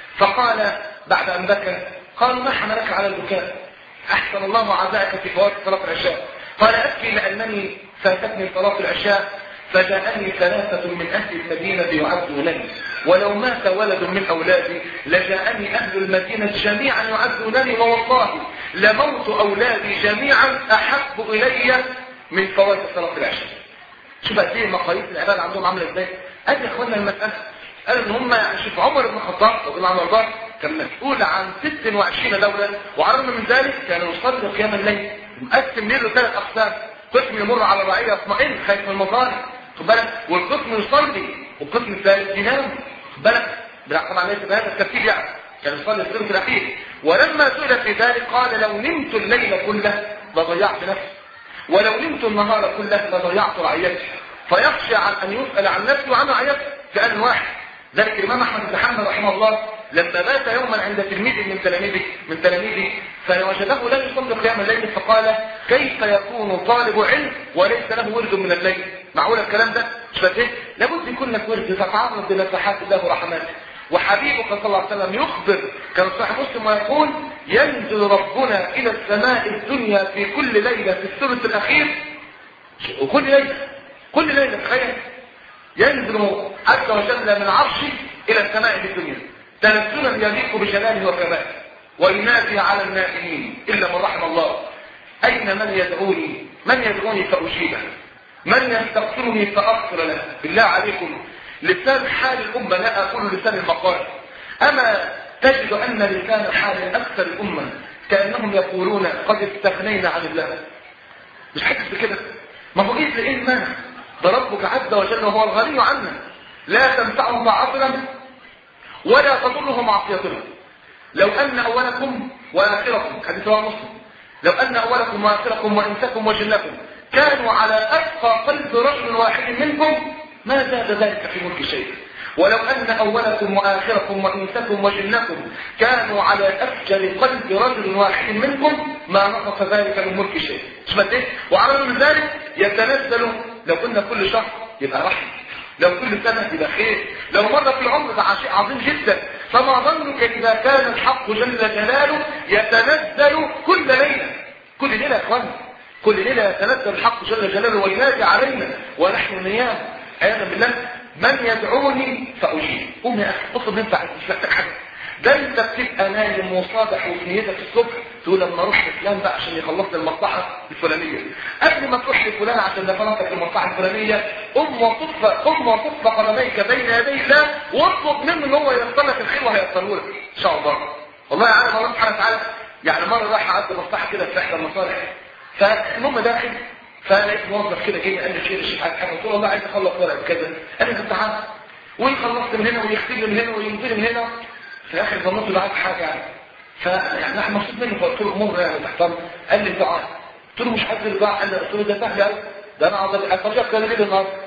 فقال بعد أن بكى قالوا ما حملك على البكاء؟ أحسن الله عزائك في فوات صلاة العشاء. قال أبكي لأنني فاتتني صلاة العشاء فجاءني ثلاثة من أهل المدينة يعزونني، ولو مات ولد من أولادي لجاءني أهل المدينة جميعا يعزونني، ووالله لموت أولادي جميعا أحب إلي من فوات صلاة العشاء. شوف قد ايه مقاييس العباده عندهم عامله ازاي. ادي يا اخوانا المساله قال ان هم يعني شوف عمر بن الخطاب رضي الله عنه وارضاه كان مسؤول عن ستة وعشرين دوله، وعلى الرغم من ذلك كان يصلي قيام الليل مقسم ليله ثلاث اقسام، قسم يمر على الرعيه يطمئن خايف من المظالم خد بالك، والقسم يصلي والقسم الثالث ينام خد بالك. طبعا ليس بهذا الترتيب يعني كان يصلي في الثلث الاخير. ولما سئل في ذلك قال لو نمت الليل كله لضيعت نفسي ولو نمت النهار كله لضيعت رعيتي، فيخشى عن ان يسأل عن نفسه وعن رعيته كأن واحد. ذلك الامام احمد بن حنبل رحمه الله لما بات يوما عند تلميذ من تلاميذه من تلاميذه فوجده لا يصلي قيام الليل فقال كيف يكون طالب علم وليس له ورد من الليل؟ معقول الكلام ده؟ مش فاهم. لابد يكون لك ورد تتعرض لنفحات الله ورحماته. وحبيبك صلى الله عليه وسلم يخبر كان صحيح مسلم ويقول ينزل ربنا الى السماء الدنيا في كل ليله في الثلث الاخير، وكل ليله كل ليله تخيل ينزل عز وجل من عرشه الى السماء الدنيا تنزلا يليق بجلاله وكماله وينادي على النائمين الا من رحم الله اين من يدعوني من يدعوني فاجيبه من يستغفرني فاغفر له. بالله عليكم لسان حال الامه لا اقول لسان المقال، اما تجد ان لسان حال اكثر الامه كانهم يقولون قد استغنينا عن الله. مش حاسس بكده؟ ما هو ايه ايه المانع؟ ده ربك عز وجل وهو الغني عنا لا تنفعه طاعتنا ولا تضره معصيتنا. لو ان اولكم واخركم حديث رواه مسلم لو ان اولكم واخركم وانسكم وجنكم كانوا على اتقى قلب رجل واحد منكم ما زاد ذلك في ملك شيء، ولو ان اولكم واخركم وانسكم وجنكم كانوا على افجر قلب رجل واحد منكم ما نقص ذلك من ملك شيء. اسمع ايه؟ وعلى من ذلك يتنزل لو كنا كل شهر يبقى رحمه، لو كل سنه يبقى خير، لو مره في العمر ده شيء عظيم جدا. فما ظنك اذا كان الحق جل جلاله يتنزل كل ليله كل ليله يا اخوان كل ليله يتنزل الحق جل جلاله وينادي علينا ونحن نيام عياذا بالله من يدعوني فاجيب. قوم يا اخي اطلب انت مش محتاج حاجه، ده انت بتبقى نايم وصابح وفي نيتك الصبح تقول لما اروح لفلان بقى عشان يخلص لي المصلحه الفلانيه، قبل ما تروح لفلان عشان يخلص المصلحه الفلانيه قم وصف قم وصف قدميك بين يدي الله واطلب منه ان هو ييسر لك الخير وهييسره لك ان شاء الله. والله يعلم الله سبحانه وتعالى. يعني مره رايح اعدي مصلحه كده في احدى المصالح فالمهم داخل فلقيت موظف كده جاي قال لي خير يا شيخ حاجه قلت له والله عايز اخلص ورقه كذا قال لي انت عارف ويخلصت من هنا ويختم من هنا وينزل من هنا في الاخر ظننت له عايز حاجه يعني فيعني احنا مبسوط منه فقلت له امور يعني تحترم. قال لي تعال قلت له مش عايز الباع قال لي قلت له ده سهل قوي ده انا عاوز افرجك كده ليه النهارده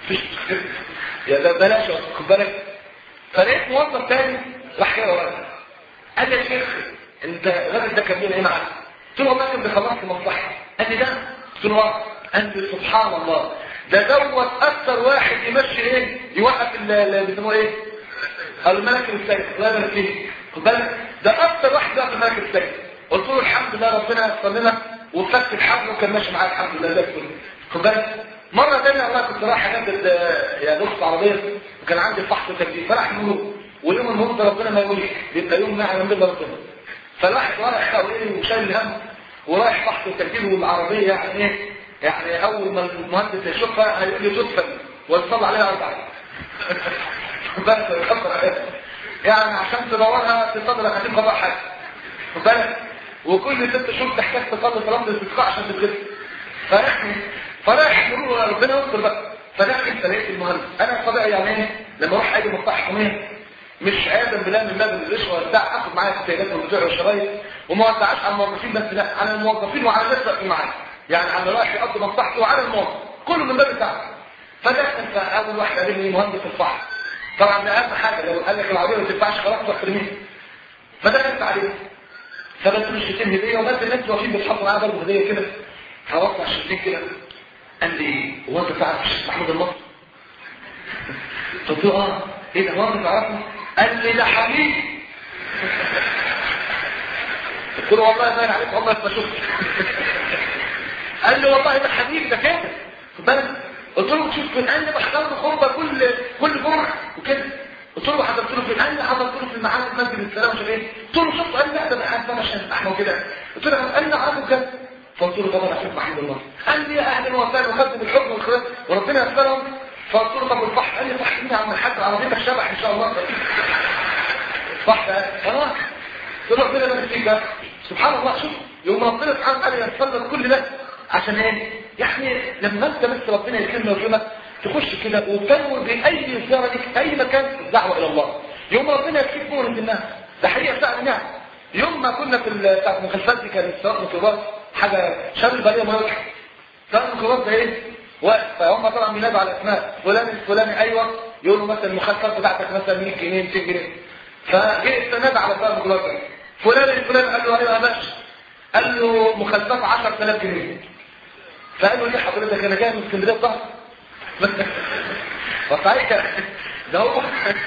يا ده بلاش خد بالك. فلقيت موظف تاني راح كده ورايا قال لي يا شيخ انت الراجل ده كان بينا ايه معاك؟ قلت له والله كان بيخلص لي مصلحه. قال لي ده؟ قلت له اه. قال لي سبحان الله ده دوت اكثر واحد يمشي ايه؟ يوقف اللي بيسموه ايه؟ قالوا الملك السيد. الله يبارك فيك. خد بالك ده اكثر واحد يوقف الملك السيد. قلت له الحمد لله ربنا يسر لنا وفك الحبل وكان ماشي معايا الحمد لله زي الفل. خد بالك مره ثانيه والله كنت رايح انزل يا دكتور عربيه وكان عندي فحص تجديد فراح يقولوا واليوم المهم ده ربنا ما يقولش بيبقى يوم نعم من ربنا. فالواحد رايح ايه وشايل الهم ورايح فحص التجديد والعربيه يعني ايه يعني اول ما المهندس يشوفها هيقول لي تدفن ويصلي عليها اربعه. بس يخبر عليها يعني عشان تدورها تصلي ركعتين قضاء حاجه. خد بالك وكل ست شهور تحتاج تصلي صلاه الاستسقاء عشان تتغسل. فراح فراح يقولوا ربنا يستر بقى. فده انت لقيت المهندس انا طبيعي يعني ايه لما اروح اجي مصلحه حكوميه مش عادم بلا من باب الرشوه بتاع اخد معايا كتيبات والبيع والشرايط وما وزعهاش على الموظفين بس لا على الموظفين وعلى الناس اللي معايا يعني على رايح يقضي مصلحته وعلى الموظف كله من باب بتاعه. فده انت اول واحد قابلني مهندس الفحص طبعا ده اهم حاجه لو قال لك العربيه ما تنفعش خلاص تروح ترميها. فده انت عليه فبدل الشتين هديه وبس الناس واقفين بيتحطوا معايا برضه هديه كده فوقع الشتين كده. قال لي هو انت تعرف الشيخ محمود المصري؟ قلت له اه. ايه ده هو انت تعرفه؟ قال لي ده حبيبي. قلت له والله باين عليك والله ما شفتك. قال لي والله ده حبيبي ده كده. خد بالك قلت له شوف فين؟ قال لي بحضر له خطبه كل كل جمعه وكده. قلت له حضرت له فين؟ قال لي حضرت له في المعاد مسجد السلام مش ايه. قلت له شفت؟ قال لي لا ده انا حاسس انا عشان احنا وكده. قلت له قال لي اعرفه بجد. فقلت له طب انا اشوف محمد الله. قال لي يا اهلا وسهلا وخدم الحكم والخير وربنا يغفرهم. فقلت له طب الفحص. قال لي صح مين يا عم الحاج عربيتك شبح ان شاء الله. صح خلاص. قلت له ربنا يبارك فيك بقى. سبحان الله شوف يوم ربنا سبحانه وتعالى يسلط كل ده عشان ايه؟ يعني لما انت بس ربنا يكرمنا ويكرمك تخش كده وتنوي باي زياره لك في اي مكان الدعوه الى الله. يوم ربنا يكفيك نور الناس ده حقيقه فعلا يعني. يوم ما كنا في بتاعت المخالفات دي كان سواق ميكروباص حاجه شر البليه ما يضحك. سواق الميكروباص ده ايه؟ واقف فهم طبعا بينادوا على اسماء فلان الفلاني ايوه يقولوا مثلا المخالفات بتاعتك مثلا مية جنيه ميتين جنيه. فجه استند على سواق الميكروباص ده فلان الفلاني قال له ايوه يا باشا. قال له مخالفات عشرة آلاف جنيه. فقال له ليه حضرتك انا جاي من اسكندريه الظهر؟ فصحيح ده هو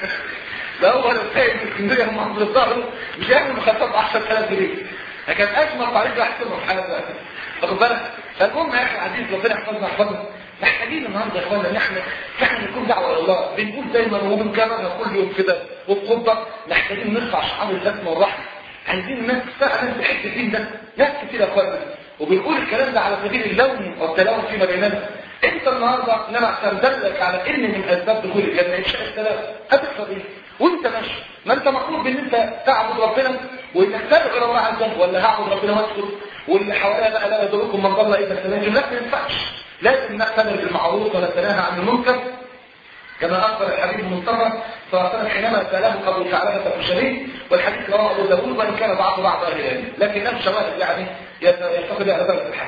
ده هو لو جاي من اسكندريه هم عند الظهر مش هيعمل مخالفات عشرة آلاف جنيه. لكن اجمل طريقه احسن حاجه واخد بالك. فالمهم يا اخي العزيز ربنا يحفظنا يحفظنا محتاجين النهارده يا اخوانا ان احنا فعلا نكون دعوه الى الله. بنقول دايما وبنكررها كل يوم كده وبخطبه محتاجين نرفع شعار اللسمه والرحمه. عايزين الناس فعلا تحس الدين ده. ناس كتير يا اخوانا وبنقول الكلام ده على سبيل اللوم والتلاوم فيما بيننا. انت النهارده انا سندلك على ان من اسباب دخول الجنه افشاء السلام هتحصل ايه؟ وانت ماشي ما انت مطلوب ان انت تعبد ربنا وانك تدعو الى الله عز وجل ولا هعبد ربنا واسكت واللي حواليا بقى لا يدركم من ضل الا السلام. لا ما ينفعش. لازم نأتمر بالمعروف ولا نتناهى عن المنكر كما اخبر الحبيب المصطفى صلى الله عليه وسلم حينما ساله ابو ثعلبه الخشني والحديث رواه ابو داوود وان كان بعض بعض اهل العلم لكن له شواهد يعني يعتقد على درجه الحق.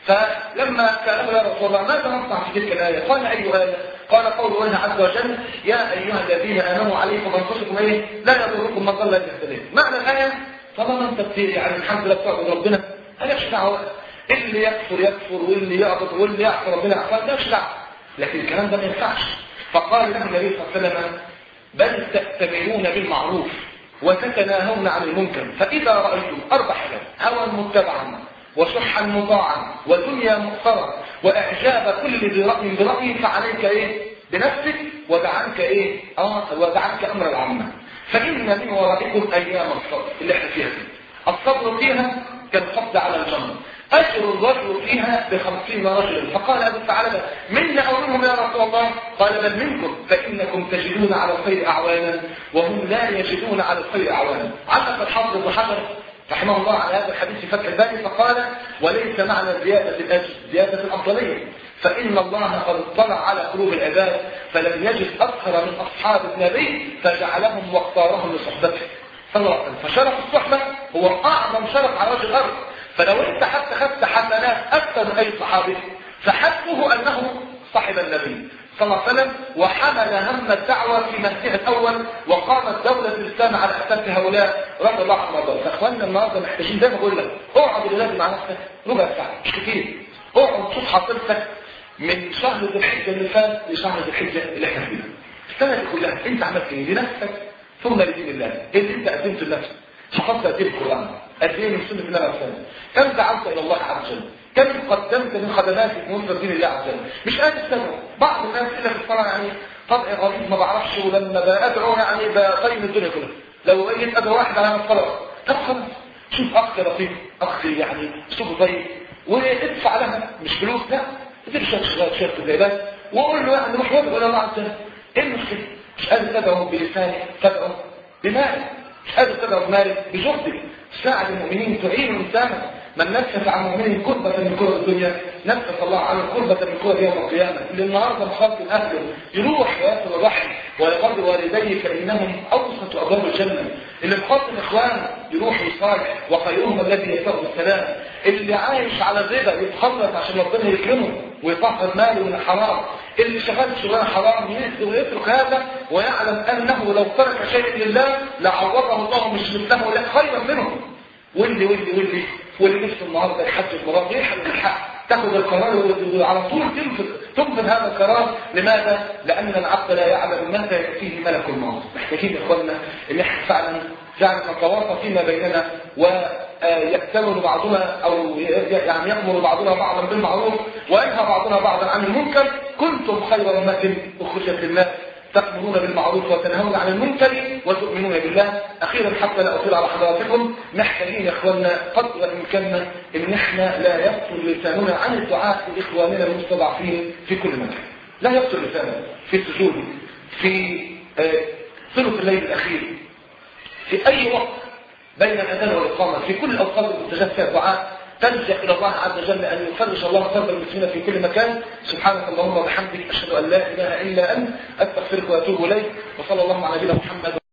فلما ساله يا رسول الله ماذا نصنع في تلك الايه؟ قال اي ايه؟ قال قول الله عز وجل يا ايها الذين امنوا عليكم انفسكم ايه؟ لا يضركم من ضل الا السبيل. معنى الايه طالما انت بتصير يعني الحمد لله بتعبد ربنا مالكش دعوه. اللي يكفر يكفر واللي يعبد واللي يعصي ربنا يعصي مالكش دعوه. لكن الكلام ده ما ينفعش. فقال له النبي صلى الله عليه وسلم بل تأتمرون بالمعروف وتتناهون عن المنكر فإذا رأيتم أربع حاجات هوى متبعا وشحا مطاعا ودنيا مؤثرة وإعجاب كل ذي رأي برأي فعليك إيه؟ بنفسك ودعنك إيه؟ آه ودعنك أمر العامة. فإن من ورائكم أيام الصبر اللي احنا فيها دي. الصبر فيها كالقبض على الجمر. أجر الرجل فيها بخمسين رجلا. فقال أبو ثعلبة منا أو منهم يا رسول الله؟ قال بل منكم فإنكم تجدون على الخير أعوانا وهم لا يجدون على الخير أعوانا. علق الحافظ بن حجر رحمه الله على هذا الحديث في فتح الباري فقال وليس معنى زيادة الأجر زيادة الأفضلية فإن الله قد اطلع على قلوب العباد فلم يجد أكثر من أصحاب النبي فجعلهم واختارهم لصحبته صلى الله عليه وسلم. فشرف الصحبة هو أعظم شرف على وجه الأرض. فلو انت حتى خدت حسنات اكثر من اي صحابي فحسبه انه صاحب النبي صلى الله عليه وسلم وحمل هم الدعوة في مهده الأول وقامت دولة الإسلام على أساس هؤلاء رضي الله عنهم وارضاهم. فإخواننا النهارده محتاجين زي ما بقول لك اقعد الليل مع نفسك ربع ساعة مش كتير، اقعد شوف حاصلتك من شهر ذي الحجة اللي فات لشهر ذي الحجة اللي احنا فيها. السنة دي كلها انت عملت ايه لنفسك ثم لدين الله؟ ايه اللي انت قدمته لنفسك؟ حفظت قد ايه القرآن؟ قد ايه من سنة الله عليه وسلم؟ كم دعوت الى الله عز وجل؟ كم قدمت من خدمات نصرة دين الله عز وجل؟ مش قادر تستمع. بعض الناس كده في الصلاة يعني طبع غريب ما بعرفش، ولما بدعو يعني بطيب الدنيا كلها. لو جيت ادعو واحد على الصلاة طب خلاص شوف اخ لطيف، اخ يعني اسلوبه طيب وادفع لها مش فلوس، لا اديله شويه شغال شويه زي ده وقول له يعني روح وادعو الى الله عز وجل. ايه المشكله؟ مش قادر تدعو بلسانك تدعو بمالك، مش قادر تدعو بمالك بجهدك. ساعد المؤمنين تعين انسانا من نفس عن مؤمنين كربة من كرة الدنيا نفس الله عنه كربة من كرة يوم القيامة. اللي النهارده مخاطب اهله يروح ويصل الرحم ويقضي والديه فانهم اوسط ابواب الجنه. اللي مخاطب اخوانه يروح يصالح وخيرهم الذي يسر السلام. اللي عايش على الربا يتخلص عشان ربنا يكرمه ويطهر ماله من الحرام. اللي شغال شغلانه حرام يهدي ويترك هذا ويعلم انه لو ترك شيء لله لعوضه الله مش مثله لا خيرا منه. واللي واللي واللي واللي نفسه النهارده يحدد مراد يحل الحق تاخذ القرار وعلى طول تنفذ تنفذ هذا القرار. لماذا؟ لان العبد لا يعلم متى ياتيه ملك الموت. محتاجين يا اخواننا ان احنا فعلا فعلا نتواصى فيما بيننا ويأتمر بعضنا او يعني يأمر بعضنا بعضا بالمعروف وينهى بعضنا بعضا عن المنكر. كنتم خير امه اخرجت للناس تأمرون بالمعروف وتنهون عن المنكر وتؤمنون بالله. اخيرا حتى لا اطيل على حضراتكم محتاجين يا اخواننا قدر امكاننا ان احنا لا يقتل لساننا عن الدعاء لاخواننا المستضعفين في كل مكان. لا يقتل لساننا في السجود، في ثلث الليل الاخير، في اي وقت بين الاذان والاقامه، في كل الاوقات المستجاب فيها الدعاء تلجأ إلى الله عز وجل أن يفرج الله كرب المسلمين في كل مكان. سبحانك اللهم وبحمدك أشهد أن لا إله إلا أنت أستغفرك وأتوب إليك وصلى الله على نبينا محمد.